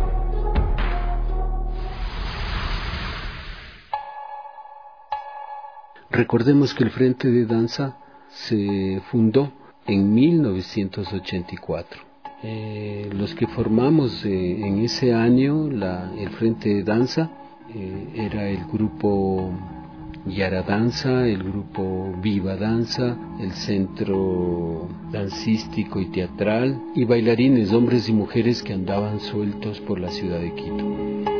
Recordemos que el Frente de Danza se fundó en 1984. Los que formamos en ese año el Frente de Danza era el grupo Yara Danza, el grupo Viva Danza, el Centro Dancístico y Teatral y bailarines, hombres y mujeres que andaban sueltos por la ciudad de Quito.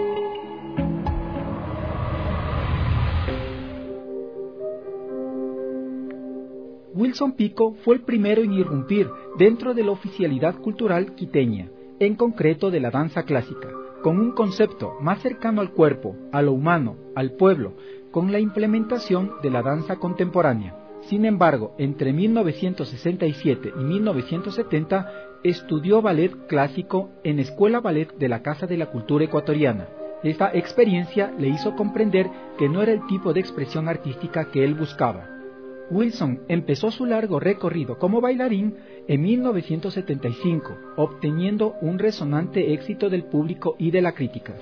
Wilson Pico fue el primero en irrumpir dentro de la oficialidad cultural quiteña, en concreto de la danza clásica, con un concepto más cercano al cuerpo, a lo humano, al pueblo, con la implementación de la danza contemporánea. Sin embargo, entre 1967 y 1970 estudió ballet clásico en Escuela Ballet de la Casa de la Cultura Ecuatoriana. Esta experiencia le hizo comprender que no era el tipo de expresión artística que él buscaba. Wilson empezó su largo recorrido como bailarín en 1975, obteniendo un resonante éxito del público y de la crítica.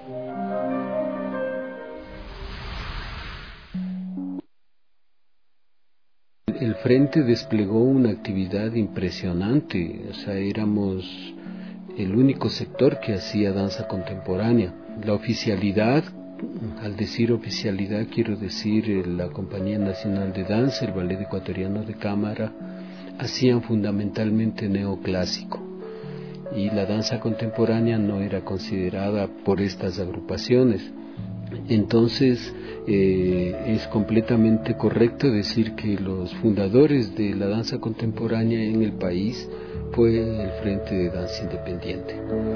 El Frente desplegó una actividad impresionante, éramos el único sector que hacía danza contemporánea. La oficialidad, al decir oficialidad quiero decir la Compañía Nacional de Danza, el Ballet Ecuatoriano de Cámara, hacían fundamentalmente neoclásico y la danza contemporánea no era considerada por estas agrupaciones. Entonces es completamente correcto decir que los fundadores de la danza contemporánea en el país fue el Frente de Danza Independiente.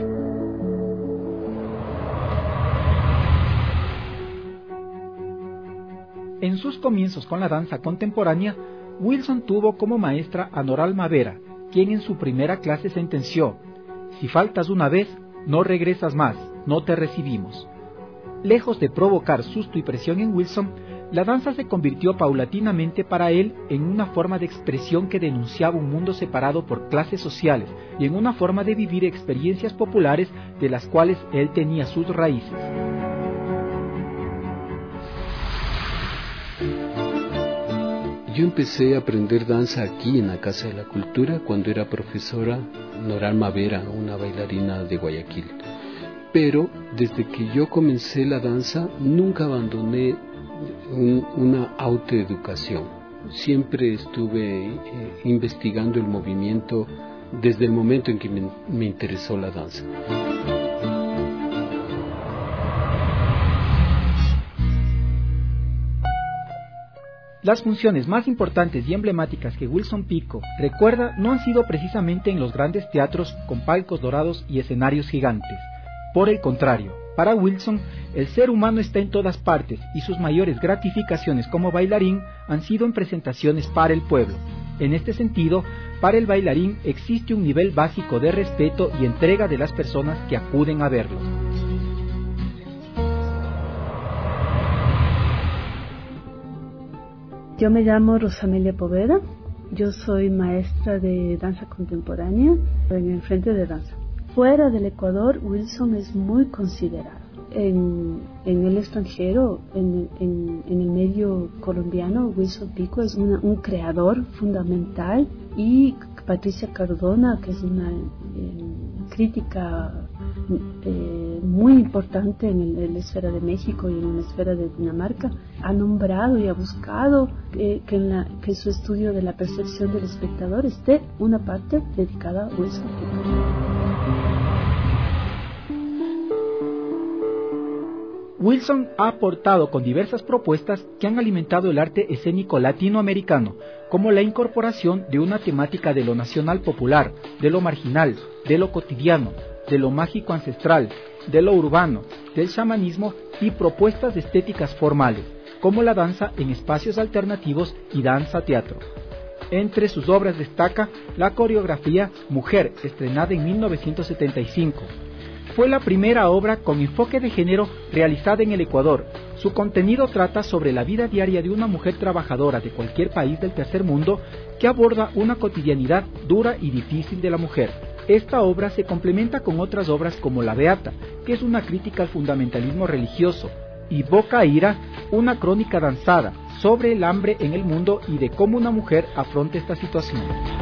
En sus comienzos con la danza contemporánea, Wilson tuvo como maestra a Noralma Vera, quien en su primera clase sentenció: si faltas una vez, no regresas más. no te recibimos. Lejos de provocar susto y presión en Wilson, la danza se convirtió paulatinamente para él en una forma de expresión que denunciaba un mundo separado por clases sociales y en una forma de vivir experiencias populares de las cuales él tenía sus raíces. Yo empecé a aprender danza aquí en la Casa de la Cultura cuando era profesora Noralma Vera, una bailarina de Guayaquil. Pero desde que yo comencé la danza nunca abandoné una autoeducación. Siempre estuve investigando el movimiento desde el momento en que me interesó la danza. Las funciones más importantes y emblemáticas que Wilson Pico recuerda no han sido precisamente en los grandes teatros con palcos dorados y escenarios gigantes. Por el contrario, para Wilson, el ser humano está en todas partes y sus mayores gratificaciones como bailarín han sido en presentaciones para el pueblo. En este sentido, para el bailarín existe un nivel básico de respeto y entrega de las personas que acuden a verlo. Yo me llamo Rosamelia Poveda, yo soy maestra de danza contemporánea en el Frente de Danza. Fuera del Ecuador, Wilson es muy considerado. En el extranjero, en el medio colombiano, Wilson Pico es un creador fundamental, y Patricia Cardona, que es una crítica muy importante en la esfera de México y en la esfera de Dinamarca, ha nombrado y ha buscado que su estudio de la percepción del espectador esté una parte dedicada a Wilson Pico. Wilson ha aportado con diversas propuestas que han alimentado el arte escénico latinoamericano, como la incorporación de una temática de lo nacional popular, de lo marginal, de lo cotidiano, de lo mágico ancestral, de lo urbano, del chamanismo y propuestas de estéticas formales, como la danza en espacios alternativos y danza-teatro. Entre sus obras destaca la coreografía Mujer, estrenada en 1975. Fue la primera obra con enfoque de género realizada en el Ecuador. Su contenido trata sobre la vida diaria de una mujer trabajadora de cualquier país del tercer mundo que aborda una cotidianidad dura y difícil de la mujer. Esta obra se complementa con otras obras como La Beata, que es una crítica al fundamentalismo religioso, y Boca Ira, una crónica danzada sobre el hambre en el mundo y de cómo una mujer afronta esta situación.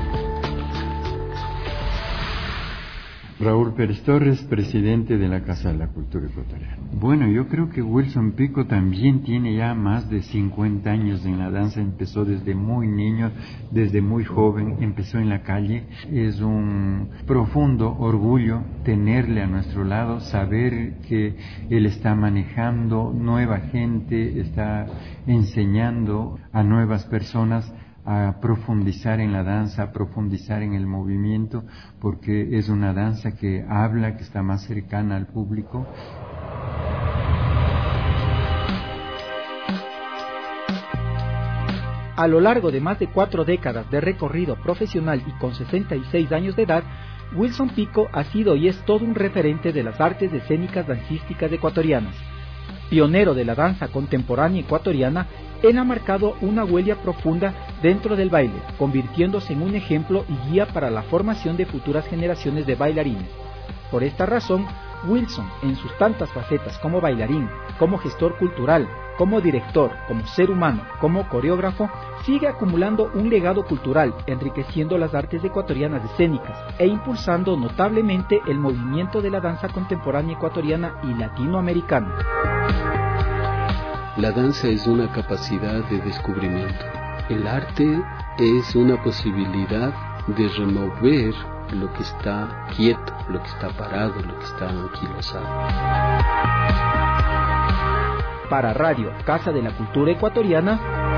Raúl Pérez Torres, presidente de la Casa de la Cultura Ecuatoriana. Bueno, yo creo que Wilson Pico también tiene ya más de 50 años en la danza. Empezó desde muy niño, desde muy joven, empezó en la calle. Es un profundo orgullo tenerle a nuestro lado, saber que él está manejando nueva gente, está enseñando a nuevas personas a profundizar en la danza, a profundizar en el movimiento, porque es una danza que habla, que está más cercana al público. A lo largo de más de 4 décadas de recorrido profesional y con 66 años de edad, Wilson Pico ha sido y es todo un referente de las artes escénicas dancísticas ecuatorianas. Pionero de la danza contemporánea ecuatoriana, él ha marcado una huella profunda dentro del baile, convirtiéndose en un ejemplo y guía para la formación de futuras generaciones de bailarines. Por esta razón, Wilson, en sus tantas facetas como bailarín, como gestor cultural, como director, como ser humano, como coreógrafo, sigue acumulando un legado cultural, enriqueciendo las artes ecuatorianas escénicas e impulsando notablemente el movimiento de la danza contemporánea ecuatoriana y latinoamericana. La danza es una capacidad de descubrimiento. El arte es una posibilidad de remover lo que está quieto, lo que está parado, lo que está anquilosado. Para Radio Casa de la Cultura Ecuatoriana,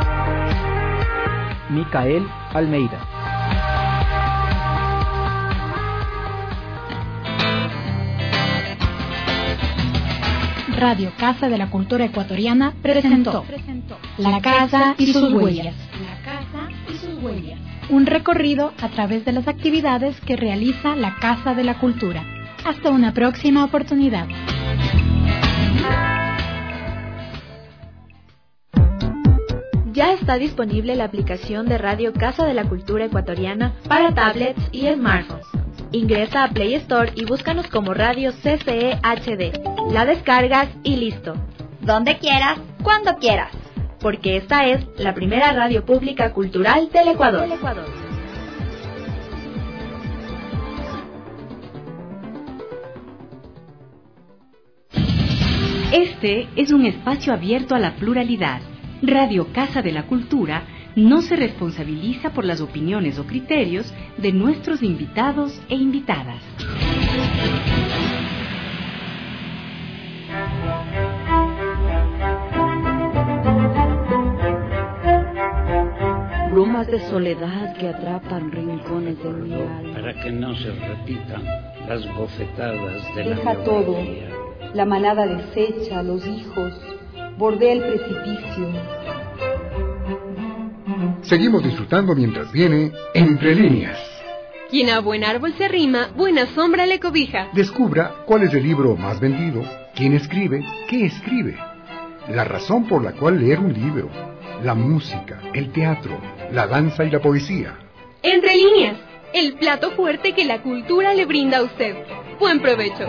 Micael Almeida. Radio Casa de la Cultura Ecuatoriana presentó La Casa y sus huellas. Un recorrido a través de las actividades que realiza la Casa de la Cultura. Hasta una próxima oportunidad. Ya está disponible la aplicación de Radio Casa de la Cultura Ecuatoriana para tablets y smartphones. Ingresa a Play Store y búscanos como Radio CCE HD. La descargas y listo. Donde quieras, cuando quieras. Porque esta es la primera radio pública cultural del Ecuador. Este es un espacio abierto a la pluralidad. Radio Casa de la Cultura no se responsabiliza por las opiniones o criterios de nuestros invitados e invitadas. Brumas de soledad que atrapan rincones de mi alma. Para que no se repitan las bofetadas de la Deja todo, la manada desecha, los hijos, bordea el precipicio. Seguimos disfrutando mientras viene Entre Líneas. Quien a buen árbol se arrima, buena sombra le cobija. Descubra cuál es el libro más vendido, quién escribe, qué escribe, la razón por la cual leer un libro, la música, el teatro, la danza y la poesía. Entre Líneas, el plato fuerte que la cultura le brinda a usted. Buen provecho.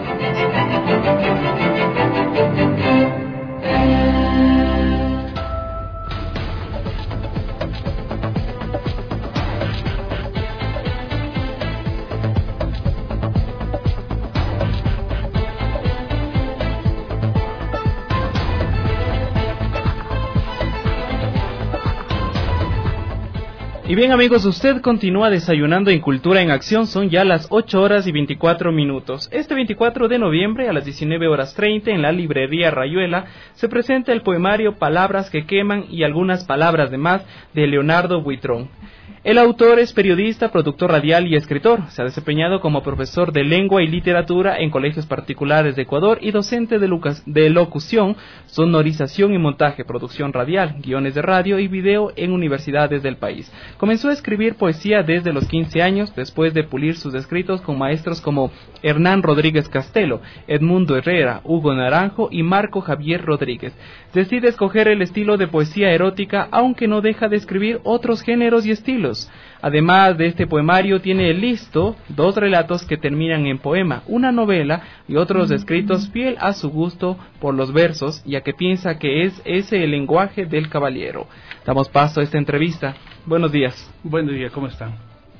Y bien amigos, usted continúa desayunando en Cultura en Acción, son ya las 8 horas y 24 minutos. Este 24 de noviembre a las 19 horas 30 en la librería Rayuela se presenta el poemario Palabras que queman y algunas palabras de más de Leonardo Buitrón. El autor es periodista, productor radial y escritor. Se ha desempeñado como profesor de lengua y literatura en colegios particulares de Ecuador y docente de locución, sonorización y montaje, producción radial, guiones de radio y video en universidades del país. Comenzó a escribir poesía desde los 15 años, después de pulir sus escritos con maestros como Hernán Rodríguez Castelo, Edmundo Herrera, Hugo Naranjo y Marco Javier Rodríguez. Decide escoger el estilo de poesía erótica, aunque no deja de escribir otros géneros y estilos. Además de este poemario, tiene listo 2 relatos que terminan en poema, una novela y otros escritos fiel a su gusto por los versos, ya que piensa que es ese el lenguaje del caballero. Damos paso a esta entrevista. Buenos días. Buenos días, ¿cómo están?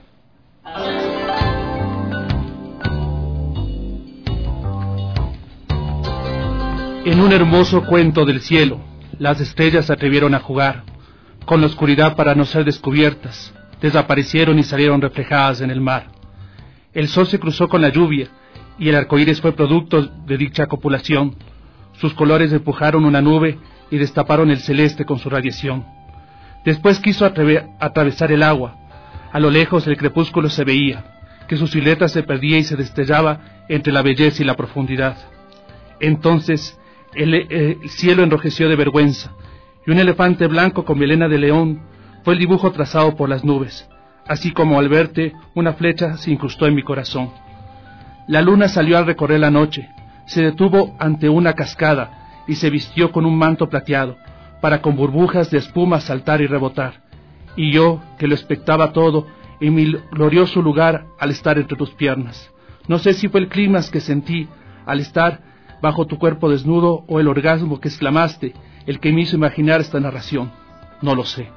En un hermoso cuento del cielo, las estrellas se atrevieron a jugar con la oscuridad para no ser descubiertas. Desaparecieron y salieron reflejadas en el mar. El sol se cruzó con la lluvia y el arcoíris fue producto de dicha copulación. Sus colores empujaron una nube y destaparon el celeste con su radiación. Después quiso atravesar el agua. A lo lejos el crepúsculo se veía, que su silueta se perdía y se destellaba entre la belleza y la profundidad. Entonces el cielo enrojeció de vergüenza y un elefante blanco con melena de león fue el dibujo trazado por las nubes, así como al verte una flecha se incrustó en mi corazón. La luna salió a recorrer la noche, se detuvo ante una cascada y se vistió con un manto plateado, para con burbujas de espuma saltar y rebotar. Y yo, que lo expectaba todo, en mi glorioso lugar al estar entre tus piernas. No sé si fue el clímax que sentí al estar bajo tu cuerpo desnudo o el orgasmo que exclamaste, el que me hizo imaginar esta narración. No lo sé.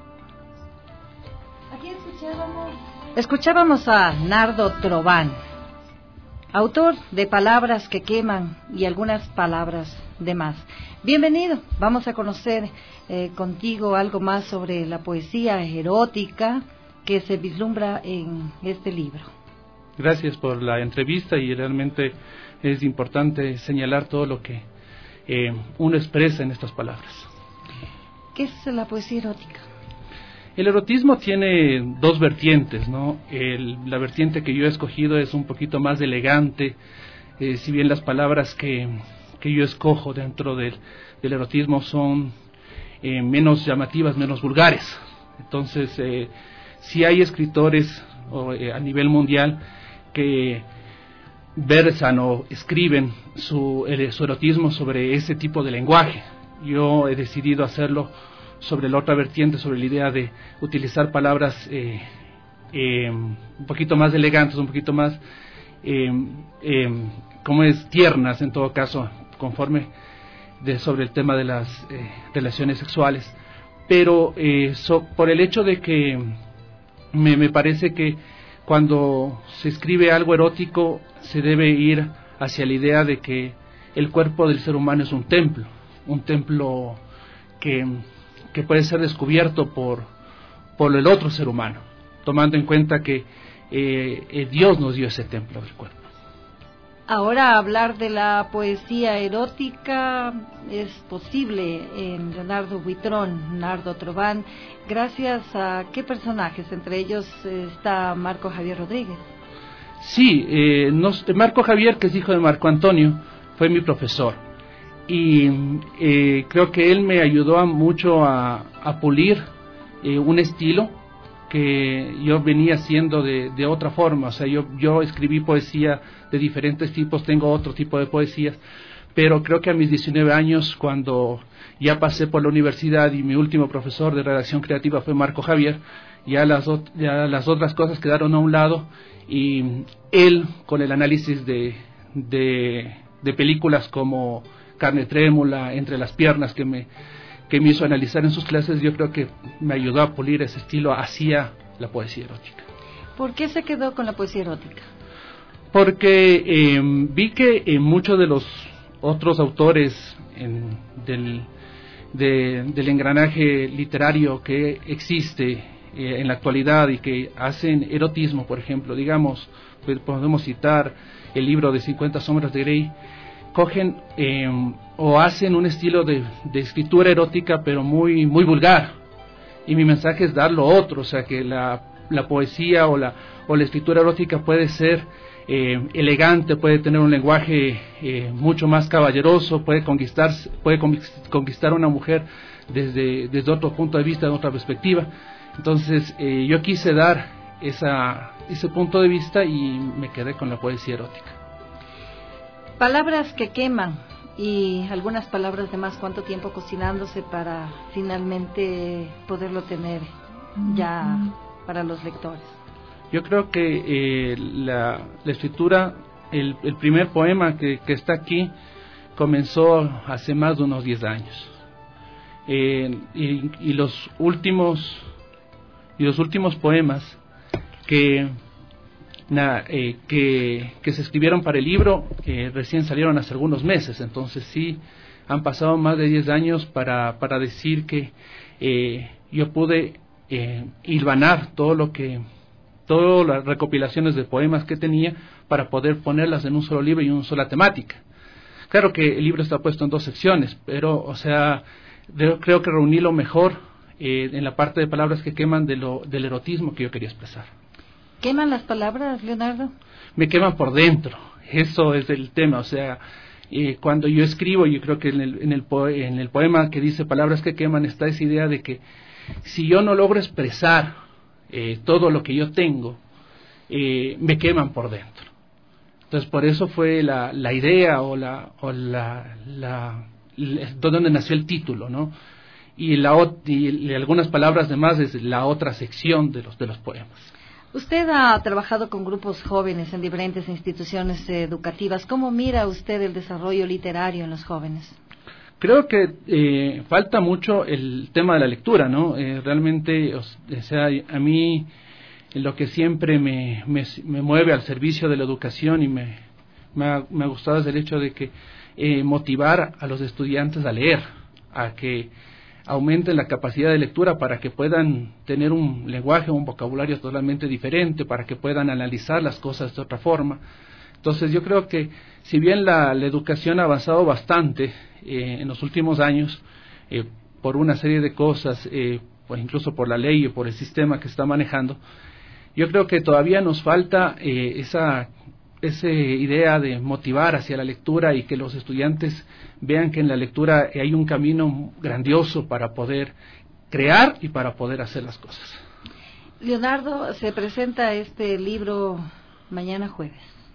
Escuchábamos a Nardo Trován, autor de Palabras que queman y algunas palabras de más. Bienvenido, vamos a conocer contigo algo más sobre la poesía erótica que se vislumbra en este libro. Gracias por la entrevista y realmente es importante señalar todo lo que uno expresa en estas palabras. ¿Qué es la poesía erótica? El erotismo tiene 2 vertientes, ¿no? La vertiente que yo he escogido es un poquito más elegante, si bien las palabras que yo escojo dentro del erotismo son menos llamativas, menos vulgares. Entonces, si hay escritores a nivel mundial que versan o escriben su erotismo sobre ese tipo de lenguaje. Yo he decidido hacerlo sobre la otra vertiente, sobre la idea de utilizar palabras un poquito más elegantes, un poquito más como es tiernas en todo caso, conforme sobre el tema de las relaciones sexuales, pero por el hecho de que me parece que cuando se escribe algo erótico se debe ir hacia la idea de que el cuerpo del ser humano es un templo que puede ser descubierto por el otro ser humano, tomando en cuenta que Dios nos dio ese templo del cuerpo. Ahora hablar de la poesía erótica es posible en Leonardo Buitrón, Nardo Trován, gracias a qué personajes, entre ellos está Marco Javier Rodríguez. Sí, Marco Javier, que es hijo de Marco Antonio, fue mi profesor y creo que él me ayudó mucho a pulir un estilo que yo venía haciendo de otra forma. O sea, yo escribí poesía de diferentes tipos, tengo otro tipo de poesías, pero creo que a mis 19 años, cuando ya pasé por la universidad y mi último profesor de redacción creativa fue Marco Javier, ya las otras cosas quedaron a un lado, y él, con el análisis de películas como Carne Trémula, Entre las Piernas, que me hizo analizar en sus clases, yo creo que me ayudó a pulir ese estilo hacia la poesía erótica. ¿Por qué se quedó con la poesía erótica? Porque vi que muchos de los otros autores del engranaje literario que existe en la actualidad y que hacen erotismo, por ejemplo, digamos, podemos citar el libro de 50 sombras de Grey, cogen o hacen un estilo de escritura erótica pero muy vulgar, y mi mensaje es dar lo otro, o sea que la poesía o la escritura erótica puede ser elegante, puede tener un lenguaje mucho más caballeroso, puede conquistar a una mujer desde otro punto de vista, de otra perspectiva. Entonces yo quise dar ese punto de vista y me quedé con la poesía erótica. Palabras que queman y algunas palabras de más. ¿Cuánto tiempo cocinándose para finalmente poderlo tener ya para los lectores? Yo creo que la escritura, el primer poema que está aquí comenzó hace más de unos 10 años, y los últimos poemas que se escribieron para el libro recién salieron hace algunos meses. Entonces sí, han pasado más de 10 años para decir que yo pude hilvanar todas las recopilaciones de poemas que tenía para poder ponerlas en un solo libro y en una sola temática. Claro que el libro está puesto en 2 secciones, pero o sea, creo que reuní lo mejor en la parte de palabras que queman del erotismo que yo quería expresar. ¿Queman las palabras, Leonardo? Me queman por dentro, eso es el tema. O sea, cuando yo escribo, yo creo que en el poema que dice palabras que queman está esa idea de que si yo no logro expresar todo lo que yo tengo, me queman por dentro. Entonces por eso fue la idea donde nació el título, ¿no? Y algunas palabras de más es la otra sección de los poemas. Usted ha trabajado con grupos jóvenes en diferentes instituciones educativas. ¿Cómo mira usted el desarrollo literario en los jóvenes? Creo que falta mucho el tema de la lectura, ¿no? Realmente, o sea, a mí lo que siempre me mueve al servicio de la educación y me ha gustado es el hecho de que motivar a los estudiantes a leer, a que aumenten la capacidad de lectura para que puedan tener un lenguaje, un vocabulario totalmente diferente, para que puedan analizar las cosas de otra forma. Entonces yo creo que si bien la educación ha avanzado bastante en los últimos años, por una serie de cosas, pues incluso por la ley o por el sistema que está manejando, yo creo que todavía nos falta esa idea de motivar hacia la lectura y que los estudiantes vean que en la lectura hay un camino grandioso para poder crear y para poder hacer las cosas. Leonardo, se presenta este libro mañana jueves.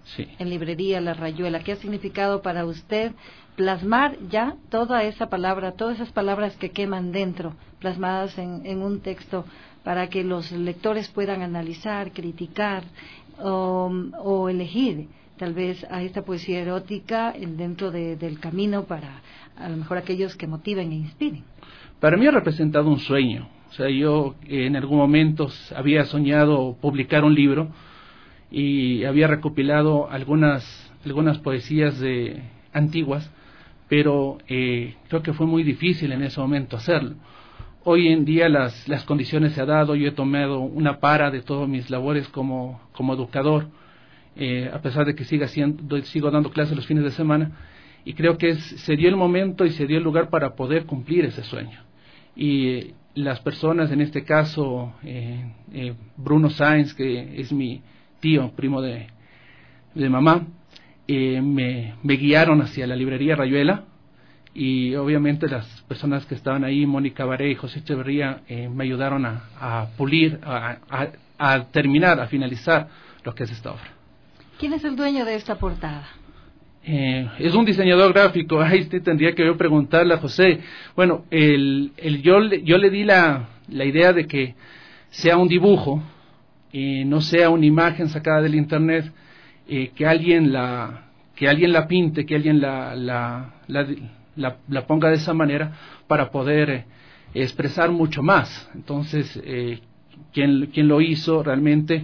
Sí. En Librería La Rayuela. ¿Qué ha significado para usted plasmar ya toda esa palabra, todas esas palabras que queman dentro, plasmadas en un texto, para que los lectores puedan analizar, criticar o elegir tal vez a esta poesía erótica dentro del camino para a lo mejor aquellos que motiven e inspiren? Para mí ha representado un sueño. O sea, yo en algún momento había soñado publicar un libro y había recopilado algunas poesías antiguas, pero creo que fue muy difícil en ese momento hacerlo. Hoy en día las condiciones se han dado, yo he tomado una para de todas mis labores como educador, a pesar de que sigo dando clases los fines de semana, y creo que se dio el momento y se dio el lugar para poder cumplir ese sueño. Y las personas, en este caso Bruno Sáenz, que es mi tío, primo de mamá, me guiaron hacia la Librería Rayuela, y obviamente las personas que estaban ahí, Mónica Baré y José Echeverría, me ayudaron a pulir, a terminar, a finalizar lo que es esta obra. ¿Quién es el dueño de esta portada? Es un diseñador gráfico. Ahí tendría que yo preguntarle a José. Bueno, yo le di la idea de que sea un dibujo, no sea una imagen sacada del internet, que alguien la pinte, que alguien la ponga de esa manera para poder expresar mucho más. Entonces, quien lo hizo realmente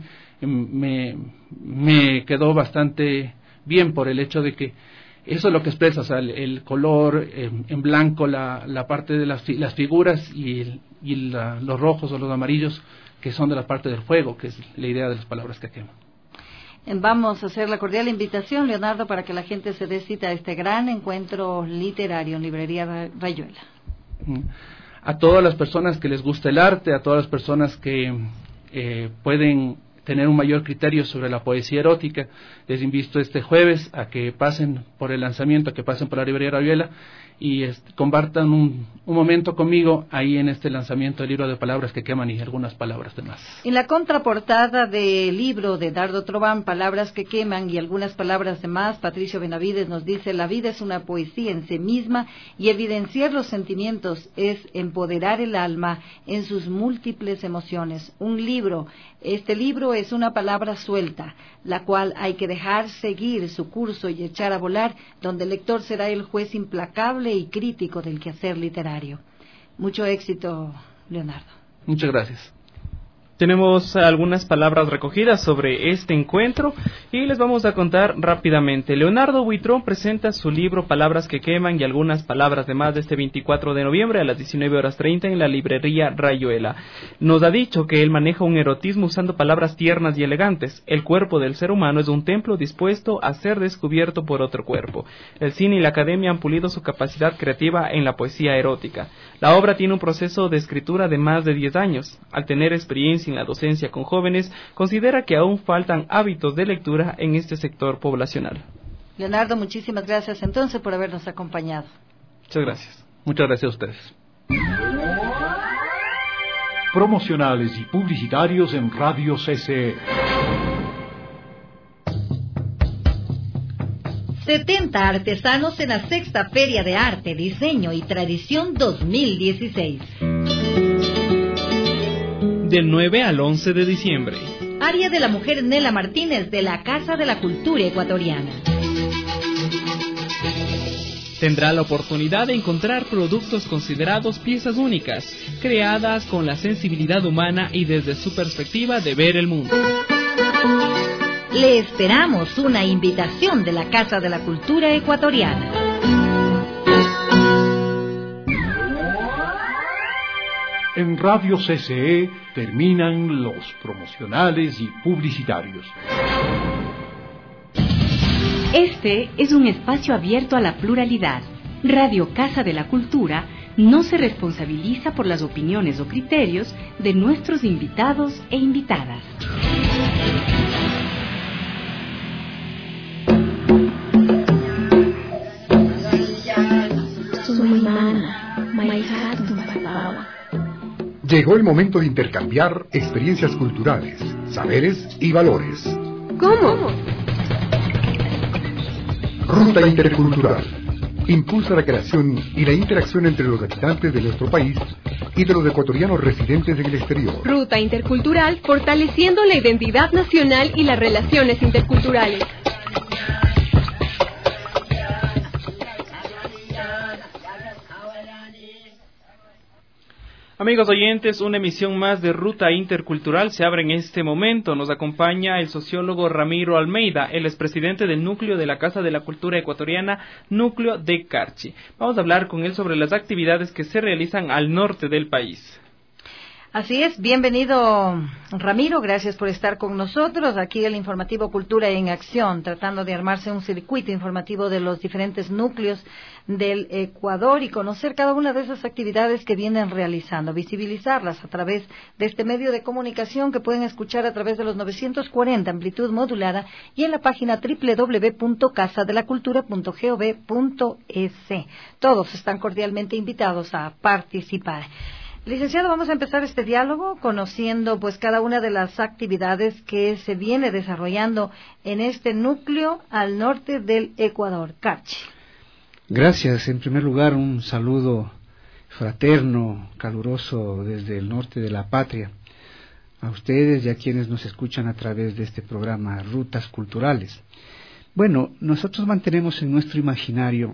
me quedó bastante bien, por el hecho de que eso es lo que expresa, o sea, el color en blanco, la parte de las figuras, y los rojos o los amarillos, que son de la parte del fuego, que es la idea de las palabras que queman. Vamos a hacer la cordial invitación, Leonardo, para que la gente se dé cita a este gran encuentro literario en Librería Rayuela. A todas las personas que les gusta el arte, a todas las personas que pueden tener un mayor criterio sobre la poesía erótica, les invito este jueves a que pasen por el lanzamiento, a que pasen por la Librería Rayuela y compartan un momento conmigo ahí en este lanzamiento del libro de palabras que queman y algunas palabras de más. En la contraportada del libro de Dardo Trován, Palabras que queman y algunas palabras de más, Patricio Benavides nos dice: la vida es una poesía en sí misma y evidenciar los sentimientos es empoderar el alma en sus múltiples emociones. Este libro es una palabra suelta, la cual hay que dejar seguir su curso y echar a volar, donde el lector será el juez implacable y crítico del quehacer literario. Mucho éxito, Leonardo. Muchas gracias. Tenemos algunas palabras recogidas sobre este encuentro y les vamos a contar rápidamente. Leonardo Buitrón presenta su libro Palabras que queman y algunas palabras de más de este 24 de noviembre a las 19:30 en la Librería Rayuela. Nos ha dicho que él maneja un erotismo usando palabras tiernas y elegantes. El cuerpo del ser humano es un templo dispuesto a ser descubierto por otro cuerpo. El cine y la academia han pulido su capacidad creativa en la poesía erótica. La obra tiene un proceso de escritura de más de 10 años. Al tener experiencia en la docencia con jóvenes, considera que aún faltan hábitos de lectura en este sector poblacional. Leonardo, muchísimas gracias entonces por habernos acompañado. Muchas gracias. Muchas gracias a ustedes. Promocionales y publicitarios en Radio CCE. 70 artesanos en la Sexta Feria de Arte, Diseño y Tradición 2016. Del 9 al 11 de diciembre. Área de la Mujer Nela Martínez de la Casa de la Cultura Ecuatoriana. Tendrá la oportunidad de encontrar productos considerados piezas únicas, creadas con la sensibilidad humana y desde su perspectiva de ver el mundo. Le esperamos, una invitación de la Casa de la Cultura Ecuatoriana. En Radio CCE terminan los promocionales y publicitarios. Este es un espacio abierto a la pluralidad. Radio Casa de la Cultura no se responsabiliza por las opiniones o criterios de nuestros invitados e invitadas. Llegó el momento de intercambiar experiencias culturales, saberes y valores. ¿Cómo? Ruta Intercultural. Impulsa la creación y la interacción entre los habitantes de nuestro país y de los ecuatorianos residentes en el exterior. Ruta Intercultural, fortaleciendo la identidad nacional y las relaciones interculturales. Amigos oyentes, una emisión más de Ruta Intercultural se abre en este momento. Nos acompaña el sociólogo Ramiro Almeida, el expresidente del núcleo de la Casa de la Cultura Ecuatoriana, núcleo de Carchi. Vamos a hablar con él sobre las actividades que se realizan al norte del país. Así es, bienvenido Ramiro, gracias por estar con nosotros. Aquí el informativo Cultura en Acción, tratando de armarse un circuito informativo de los diferentes núcleos del Ecuador y conocer cada una de esas actividades que vienen realizando, visibilizarlas a través de este medio de comunicación que pueden escuchar a través de los 940 amplitud modulada y en la página www.casadelacultura.gov.es. Todos están cordialmente invitados a participar. Licenciado, vamos a empezar este diálogo conociendo pues cada una de las actividades que se viene desarrollando en este núcleo al norte del Ecuador. Carchi. Gracias. En primer lugar, un saludo fraterno, caluroso desde el norte de la patria a ustedes y a quienes nos escuchan a través de este programa Rutas Culturales. Bueno, nosotros mantenemos en nuestro imaginario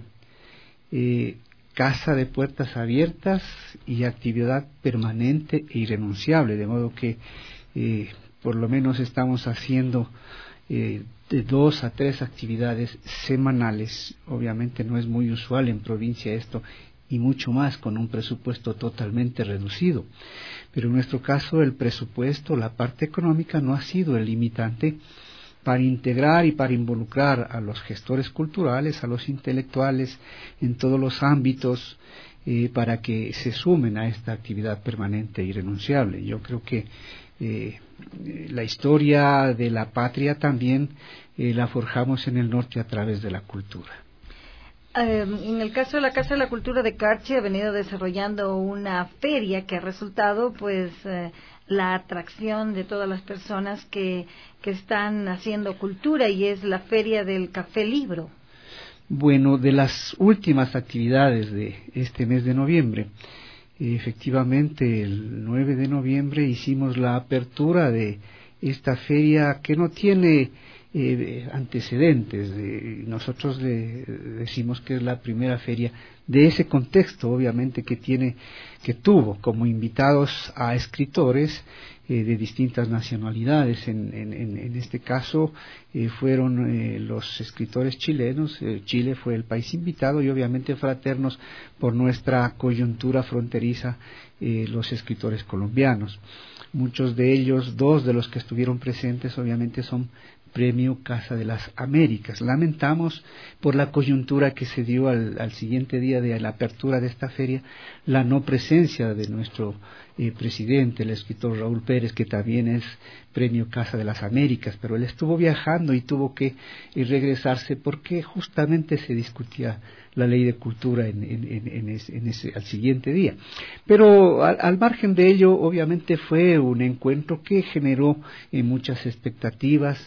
casa de puertas abiertas y actividad permanente e irrenunciable, de modo que por lo menos estamos haciendo de 2 a 3 actividades semanales. Obviamente no es muy usual en provincia esto, y mucho más con un presupuesto totalmente reducido, pero en nuestro caso el presupuesto, la parte económica no ha sido el limitante para integrar y para involucrar a los gestores culturales, a los intelectuales en todos los ámbitos para que se sumen a esta actividad permanente e irrenunciable. Yo creo que la historia de la patria también la forjamos en el norte a través de la cultura. En el caso de la Casa de la Cultura de Carchi ha venido desarrollando una feria que ha resultado pues la atracción de todas las personas que están haciendo cultura, y es la Feria del Café Libro. Bueno, de las últimas actividades de este mes de noviembre, efectivamente el 9 de noviembre hicimos la apertura de esta feria que no tiene antecedentes. Nosotros le decimos que es la primera feria de ese contexto, obviamente, que tuvo como invitados a escritores de distintas nacionalidades. En este caso fueron los escritores chilenos. Chile fue el país invitado, y obviamente fraternos por nuestra coyuntura fronteriza los escritores colombianos. Muchos de ellos, 2 de los que estuvieron presentes, obviamente son Premio Casa de las Américas. Lamentamos por la coyuntura que se dio al siguiente día de la apertura de esta feria, la no presencia de nuestro presidente, el escritor Raúl Pérez, que también es Premio Casa de las Américas, pero él estuvo viajando y tuvo que regresarse porque justamente se discutía la ley de cultura al siguiente día. Pero al margen de ello, obviamente fue un encuentro que generó muchas expectativas.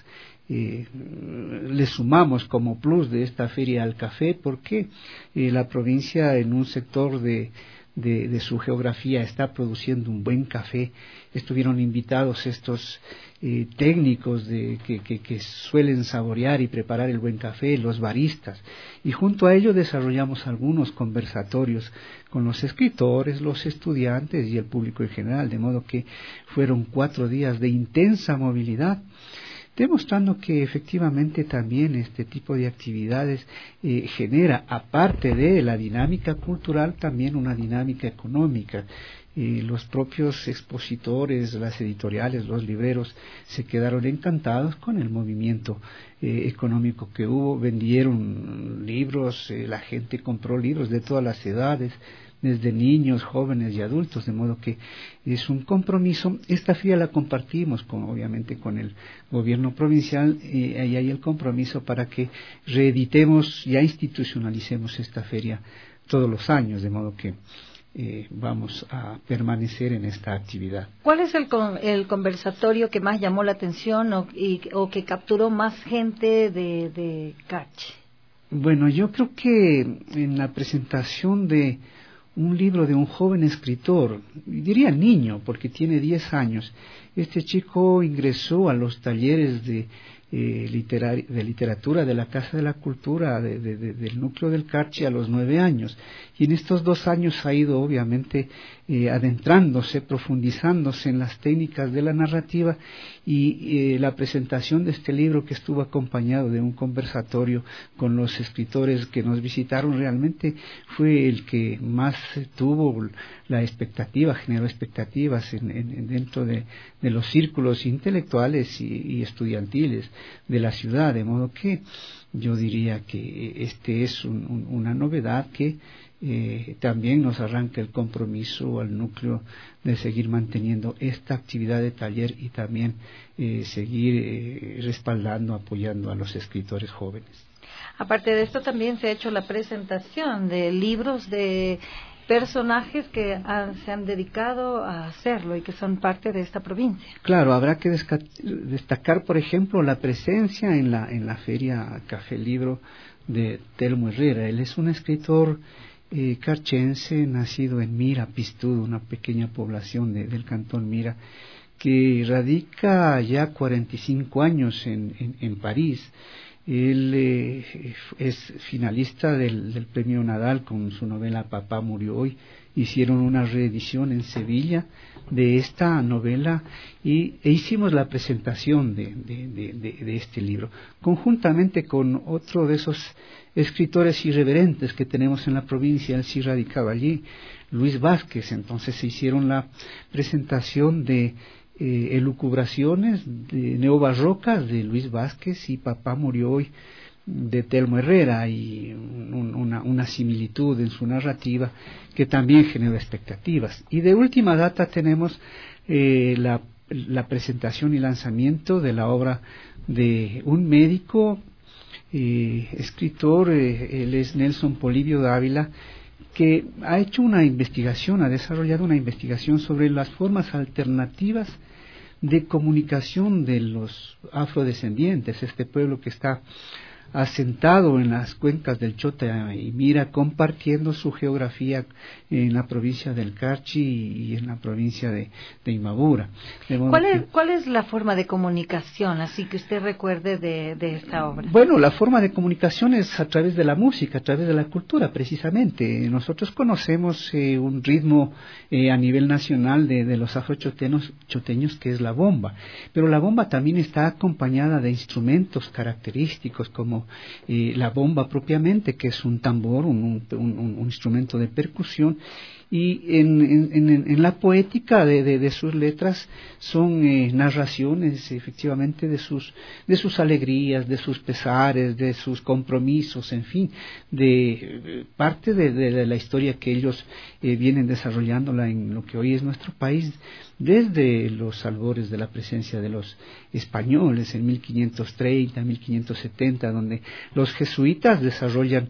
Le sumamos como plus de esta feria al café porque la provincia, en un sector de su geografía, está produciendo un buen café. Estuvieron invitados estos técnicos que suelen saborear y preparar el buen café, los baristas, y junto a ello desarrollamos algunos conversatorios con los escritores, los estudiantes y el público en general, de modo que fueron 4 días de intensa movilidad, demostrando que efectivamente también este tipo de actividades genera, aparte de la dinámica cultural, también una dinámica económica. Los propios expositores, las editoriales, los libreros se quedaron encantados con el movimiento económico que hubo. Vendieron libros, la gente compró libros de todas las edades, desde niños, jóvenes y adultos, de modo que es un compromiso. Esta feria la compartimos obviamente con el gobierno provincial, y ahí hay el compromiso para que reeditemos, ya institucionalicemos esta feria todos los años, de modo que vamos a permanecer en esta actividad. ¿Cuál es el conversatorio que más llamó la atención o que capturó más gente de Carchi? Bueno, yo creo que en la presentación de un libro de un joven escritor, diría niño, porque tiene 10 años, este chico ingresó a los talleres de literatura de la Casa de la Cultura del núcleo del Carchi a los 9 años, y en estos 2 años ha ido obviamente adentrándose, profundizándose en las técnicas de la narrativa, y la presentación de este libro, que estuvo acompañado de un conversatorio con los escritores que nos visitaron, realmente fue el que más tuvo la expectativa, generó expectativas dentro de los círculos intelectuales y estudiantiles de la ciudad, de modo que yo diría que este es una novedad que también nos arranca el compromiso al núcleo de seguir manteniendo esta actividad de taller y también seguir respaldando, apoyando a los escritores jóvenes. Aparte de esto, también se ha hecho la presentación de libros de personajes que se han dedicado a hacerlo y que son parte de esta provincia. Claro, habrá que destacar, por ejemplo, la presencia en la Feria Café Libro de Telmo Herrera. Él es un escritor carchense, nacido en Mira, Pistud, una pequeña población del cantón Mira, que radica ya 45 años en París. Él es finalista del Premio Nadal con su novela Papá murió hoy. Hicieron una reedición en Sevilla de esta novela e hicimos la presentación de este libro, conjuntamente con otro de esos escritores irreverentes que tenemos en la provincia. Él sí radicaba allí, Luis Vázquez. Entonces se hicieron la presentación de elucubraciones de neobarrocas de Luis Vázquez y Papá murió hoy de Telmo Herrera, y una similitud en su narrativa que también generó expectativas. Y de última data tenemos la presentación y lanzamiento de la obra de un médico, escritor, él es Nelson Polibio Dávila, que ha hecho una investigación, ha desarrollado una investigación sobre las formas alternativas de comunicación de los afrodescendientes, este pueblo que está asentado en las cuencas del Chota y Mira, compartiendo su geografía en la provincia del Carchi y en la provincia de Imbabura. ¿Cuál es la forma de comunicación, así que usted recuerde de esta obra? Bueno, la forma de comunicación es a través de la música, a través de la cultura, precisamente. Nosotros conocemos un ritmo a nivel nacional de los afrochoteños, que es la bomba, pero la bomba también está acompañada de instrumentos característicos como la bomba propiamente, que es un tambor, un instrumento de percusión, y en la poética de sus letras son narraciones efectivamente de sus alegrías, de sus pesares, de sus compromisos, en fin, de parte de la historia que ellos vienen desarrollándola en lo que hoy es nuestro país desde los albores de la presencia de los españoles en 1530, 1570, donde los jesuitas desarrollan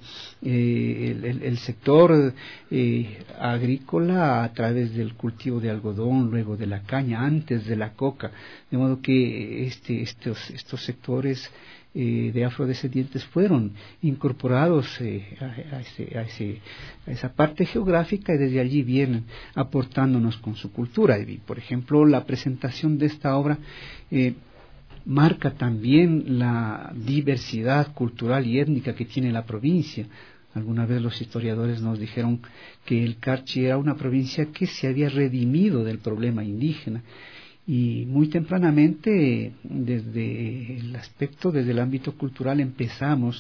el sector agrícola a través del cultivo de algodón, luego de la caña, antes de la coca, de modo que estos sectores de afrodescendientes fueron incorporados a esa parte geográfica, y desde allí vienen aportándonos con su cultura. Y, por ejemplo, la presentación de esta obra marca también la diversidad cultural y étnica que tiene la provincia. Alguna vez los historiadores nos dijeron que el Carchi era una provincia que se había redimido del problema indígena, y muy tempranamente, desde el ámbito cultural, empezamos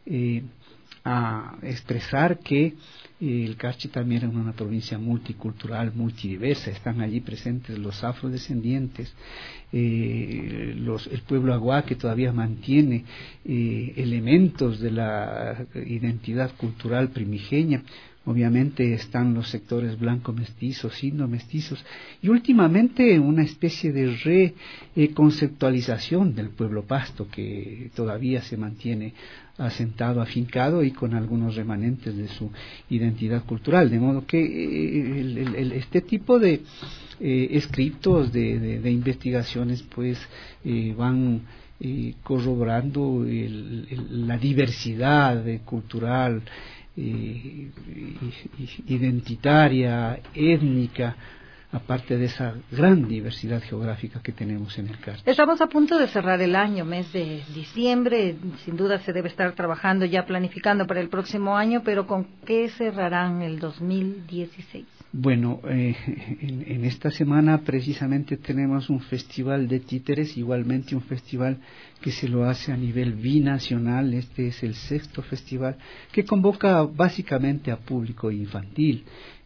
a expresar que el Carchi también era una provincia multicultural, multidiversa. Están allí presentes los afrodescendientes, el pueblo aguá, que todavía mantiene elementos de la identidad cultural primigenia. Obviamente están los sectores blanco-mestizos, indo-mestizos, y últimamente una especie de reconceptualización del pueblo pasto, que todavía se mantiene asentado, afincado y con algunos remanentes de su identidad cultural. De modo que este tipo de escritos, de investigaciones, pues van corroborando la diversidad cultural, identitaria, étnica, aparte de esa gran diversidad geográfica que tenemos en el Carchi. Estamos a punto de cerrar el año, mes de diciembre, sin duda se debe estar trabajando, ya planificando para el próximo año, pero ¿con qué cerrarán el 2016? Bueno, en esta semana precisamente tenemos un festival de títeres, igualmente un festival que se lo hace a nivel binacional. Este es el 6º festival que convoca básicamente a público infantil.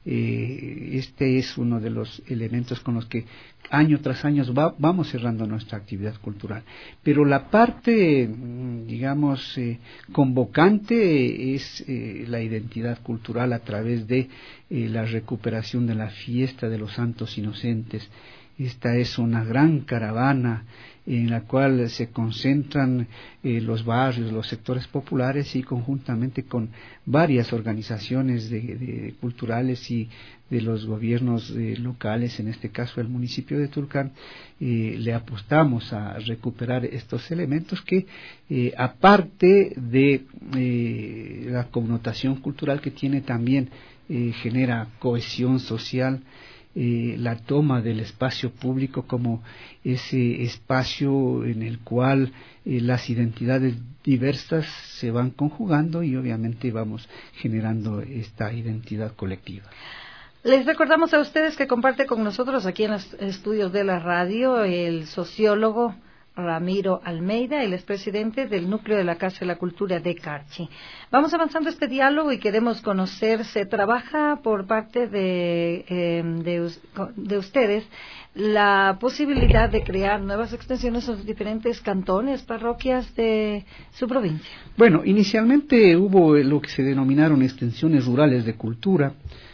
Este es uno de los elementos con los que año tras año vamos cerrando nuestra actividad cultural. Pero la parte, digamos, convocante es la identidad cultural a través de la recuperación de la fiesta de los Santos Inocentes. Esta es una gran caravana en la cual se concentran los barrios, los sectores populares, y conjuntamente con varias organizaciones culturales y de los gobiernos locales, en este caso el municipio de Tulcán, le apostamos a recuperar estos elementos que, aparte de la connotación cultural que tiene, también genera cohesión social. La toma del espacio público como ese espacio en el cual las identidades diversas se van conjugando y obviamente vamos generando esta identidad colectiva. Les recordamos a ustedes que comparte con nosotros aquí en los estudios de la radio el sociólogo Ramiro Almeida, el expresidente del Núcleo de la Casa de la Cultura de Carchi. Vamos avanzando este diálogo y queremos conocer, se trabaja por parte de ustedes la posibilidad de crear nuevas extensiones en los diferentes cantones, parroquias de su provincia. Bueno, inicialmente hubo lo que se denominaron extensiones rurales de cultura,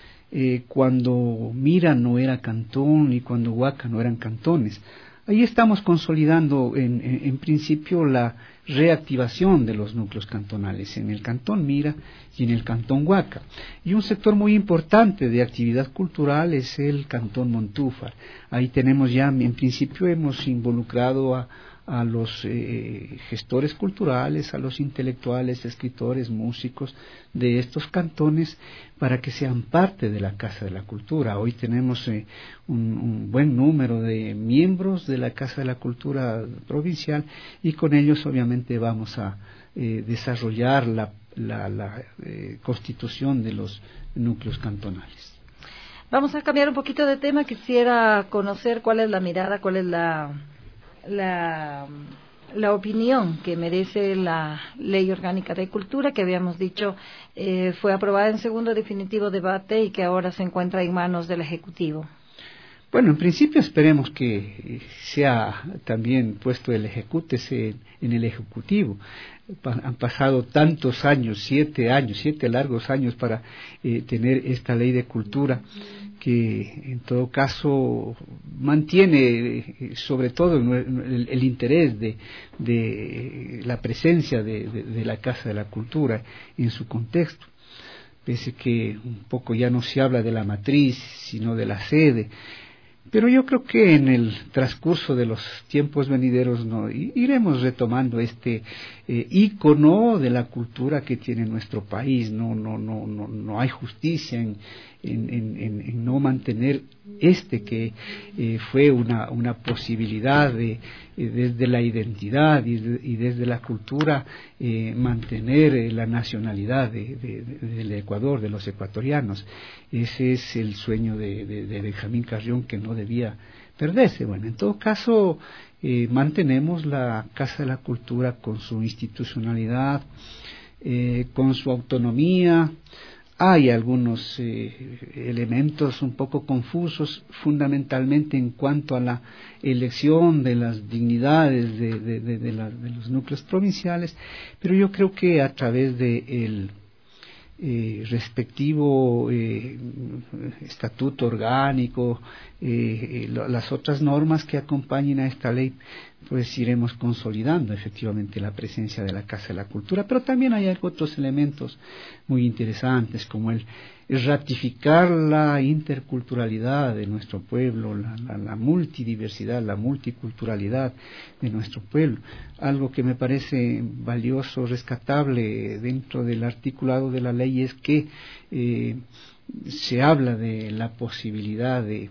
cuando Mira no era cantón y cuando Huaca no eran cantones. Ahí estamos consolidando en principio la reactivación de los núcleos cantonales en el cantón Mira y en el cantón Huaca. Y un sector muy importante de actividad cultural es el cantón Montúfar. Ahí tenemos ya, en principio hemos involucrado a los gestores culturales, a los intelectuales, escritores, músicos de estos cantones para que sean parte de la Casa de la Cultura. Hoy tenemos un buen número de miembros de la Casa de la Cultura provincial y con ellos obviamente vamos a desarrollar la constitución de los núcleos cantonales. Vamos a cambiar un poquito de tema. Quisiera conocer cuál es la mirada, cuál es la opinión que merece la Ley Orgánica de Cultura, que habíamos dicho fue aprobada en segundo definitivo debate y que ahora se encuentra en manos del Ejecutivo. Bueno, en principio esperemos que sea también puesto el ejecútese en el Ejecutivo. Han pasado tantos años, 7 largos años para tener esta ley de cultura, que en todo caso mantiene sobre todo el interés de la presencia de la Casa de la Cultura en su contexto, pese que un poco ya no se habla de la matriz sino de la sede. Pero yo creo que en el transcurso de los tiempos venideros iremos retomando este ícono de la cultura que tiene nuestro país. No hay justicia en no mantener que fue una posibilidad desde la identidad y desde la cultura mantener la nacionalidad del Ecuador, de los ecuatorianos. Ese es el sueño de Benjamín Carrión, que no debía perderse. Bueno, en todo caso mantenemos la Casa de la Cultura con su institucionalidad, con su autonomía. Hay algunos elementos un poco confusos, fundamentalmente en cuanto a la elección de las dignidades de los núcleos provinciales, pero yo creo que a través del respectivo estatuto orgánico, las otras normas que acompañen a esta ley, pues iremos consolidando efectivamente la presencia de la Casa de la Cultura, pero también hay otros elementos muy interesantes, como el ratificar la interculturalidad de nuestro pueblo, la multidiversidad, la multiculturalidad de nuestro pueblo, algo que me parece valioso, rescatable dentro del articulado de la ley es que se habla de la posibilidad de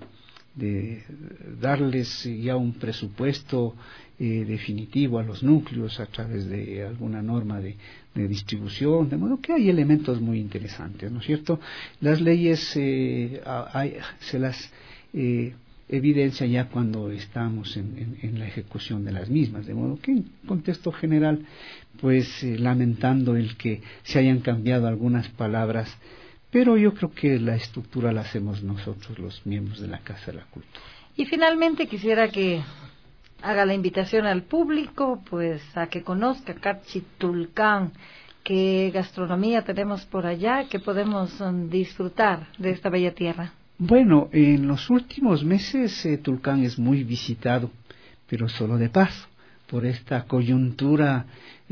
darles ya un presupuesto definitivo a los núcleos a través de alguna norma de distribución, de modo que hay elementos muy interesantes, ¿no es cierto? Las leyes se las evidencia ya cuando estamos en la ejecución de las mismas, de modo que en contexto general, pues lamentando el que se hayan cambiado algunas palabras, pero yo creo que la estructura la hacemos nosotros, los miembros de la Casa de la Cultura. Y finalmente quisiera que haga la invitación al público, pues a que conozca Carchi Tulcán, qué gastronomía tenemos por allá, que podemos disfrutar de esta bella tierra. Bueno, en los últimos meses Tulcán es muy visitado, pero solo de paso, por esta coyuntura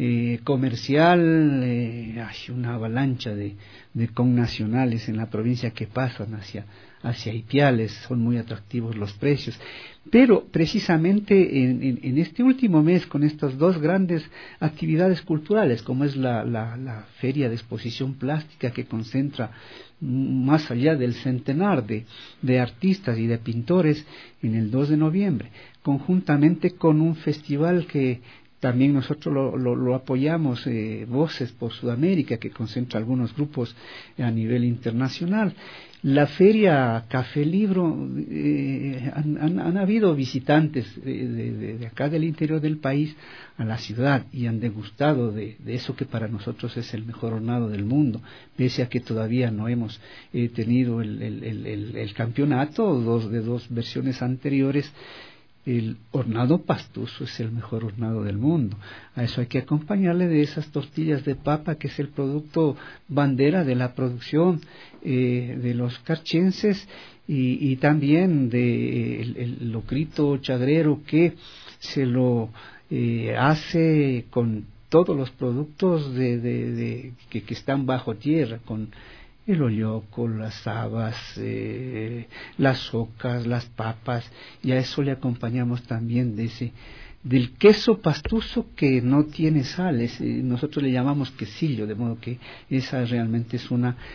comercial. Hay una avalancha de connacionales en la provincia que pasan hacia Ipiales, son muy atractivos los precios, pero precisamente en este último mes, con estas dos grandes actividades culturales, como es la Feria de Exposición Plástica, que concentra más allá del centenar de artistas y de pintores, en el 2 de noviembre, conjuntamente con un festival que también nosotros lo apoyamos, Voces por Sudamérica, que concentra algunos grupos a nivel internacional. La feria Café Libro, han habido visitantes de acá del interior del país a la ciudad y han degustado de eso que para nosotros es el mejor hornado del mundo, pese a que todavía no hemos tenido el campeonato de dos versiones anteriores. El hornado pastuso es el mejor hornado del mundo. A eso hay que acompañarle de esas tortillas de papa, que es el producto bandera de la producción de los carchenses, y también de el locrito chagrero, que se lo hace con todos los productos que están bajo tierra, con el olloco, las habas, las ocas, las papas, y a eso le acompañamos también del queso pastuso que no tiene sal. Nosotros le llamamos quesillo, de modo que esa realmente es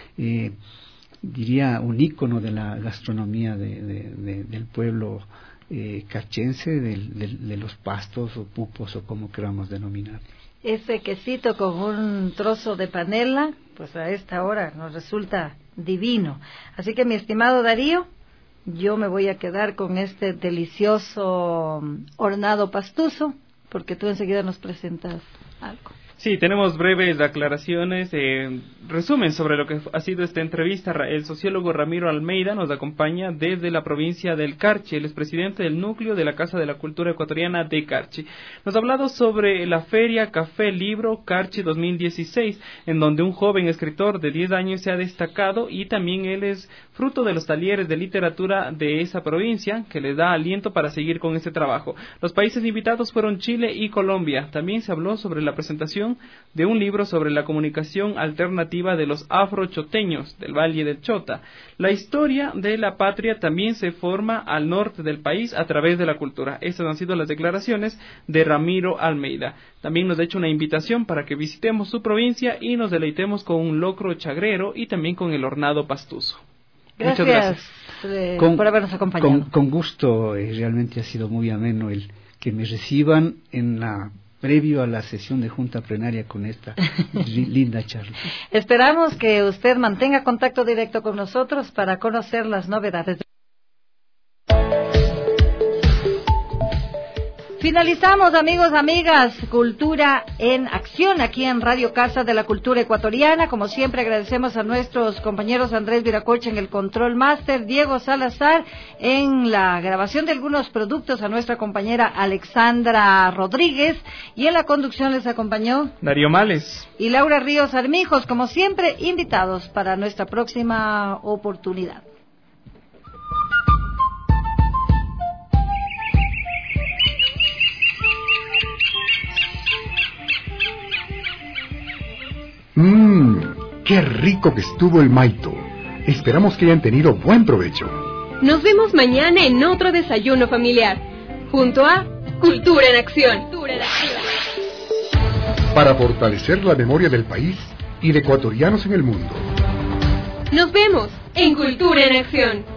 diría un ícono de la gastronomía del pueblo carchense, de los pastos o pupos, o como queramos denominar. Ese quesito con un trozo de panela, pues a esta hora nos resulta divino. Así que, mi estimado Darío, yo me voy a quedar con este delicioso hornado pastuso, porque tú enseguida nos presentas algo. Sí, tenemos breves aclaraciones, resumen sobre lo que ha sido esta entrevista. El sociólogo Ramiro Almeida nos acompaña desde la provincia del Carchi. Él es presidente del núcleo de la Casa de la Cultura Ecuatoriana de Carchi. Nos ha hablado sobre la feria Café Libro Carchi 2016, en donde un joven escritor de 10 años se ha destacado, y también él es fruto de los talleres de literatura de esa provincia, que le da aliento para seguir con este trabajo. Los países invitados fueron Chile y Colombia. También se habló sobre la presentación de un libro sobre la comunicación alternativa de los afrochoteños del Valle del Chota. La historia de la patria también se forma al norte del país a través de la cultura. Estas han sido las declaraciones de Ramiro Almeida. También nos ha hecho una invitación para que visitemos su provincia y nos deleitemos con un locro chagrero y también con el hornado pastuso. Gracias. Muchas gracias por habernos acompañado. Con gusto, realmente ha sido muy ameno el que me reciban previo a la sesión de junta plenaria con esta linda charla. Esperamos que usted mantenga contacto directo con nosotros para conocer las novedades. Finalizamos, amigos, amigas, Cultura en Acción, aquí en Radio Casa de la Cultura Ecuatoriana. Como siempre, agradecemos a nuestros compañeros Andrés Viracocha en el Control Master, Diego Salazar en la grabación de algunos productos, a nuestra compañera Alexandra Rodríguez, y en la conducción les acompañó Darío Males y Laura Ríos Armijos, como siempre, invitados para nuestra próxima oportunidad. ¡Qué rico que estuvo el maito! Esperamos que hayan tenido buen provecho. Nos vemos mañana en otro desayuno familiar, junto a Cultura en Acción. Para fortalecer la memoria del país y de ecuatorianos en el mundo. Nos vemos en Cultura en Acción.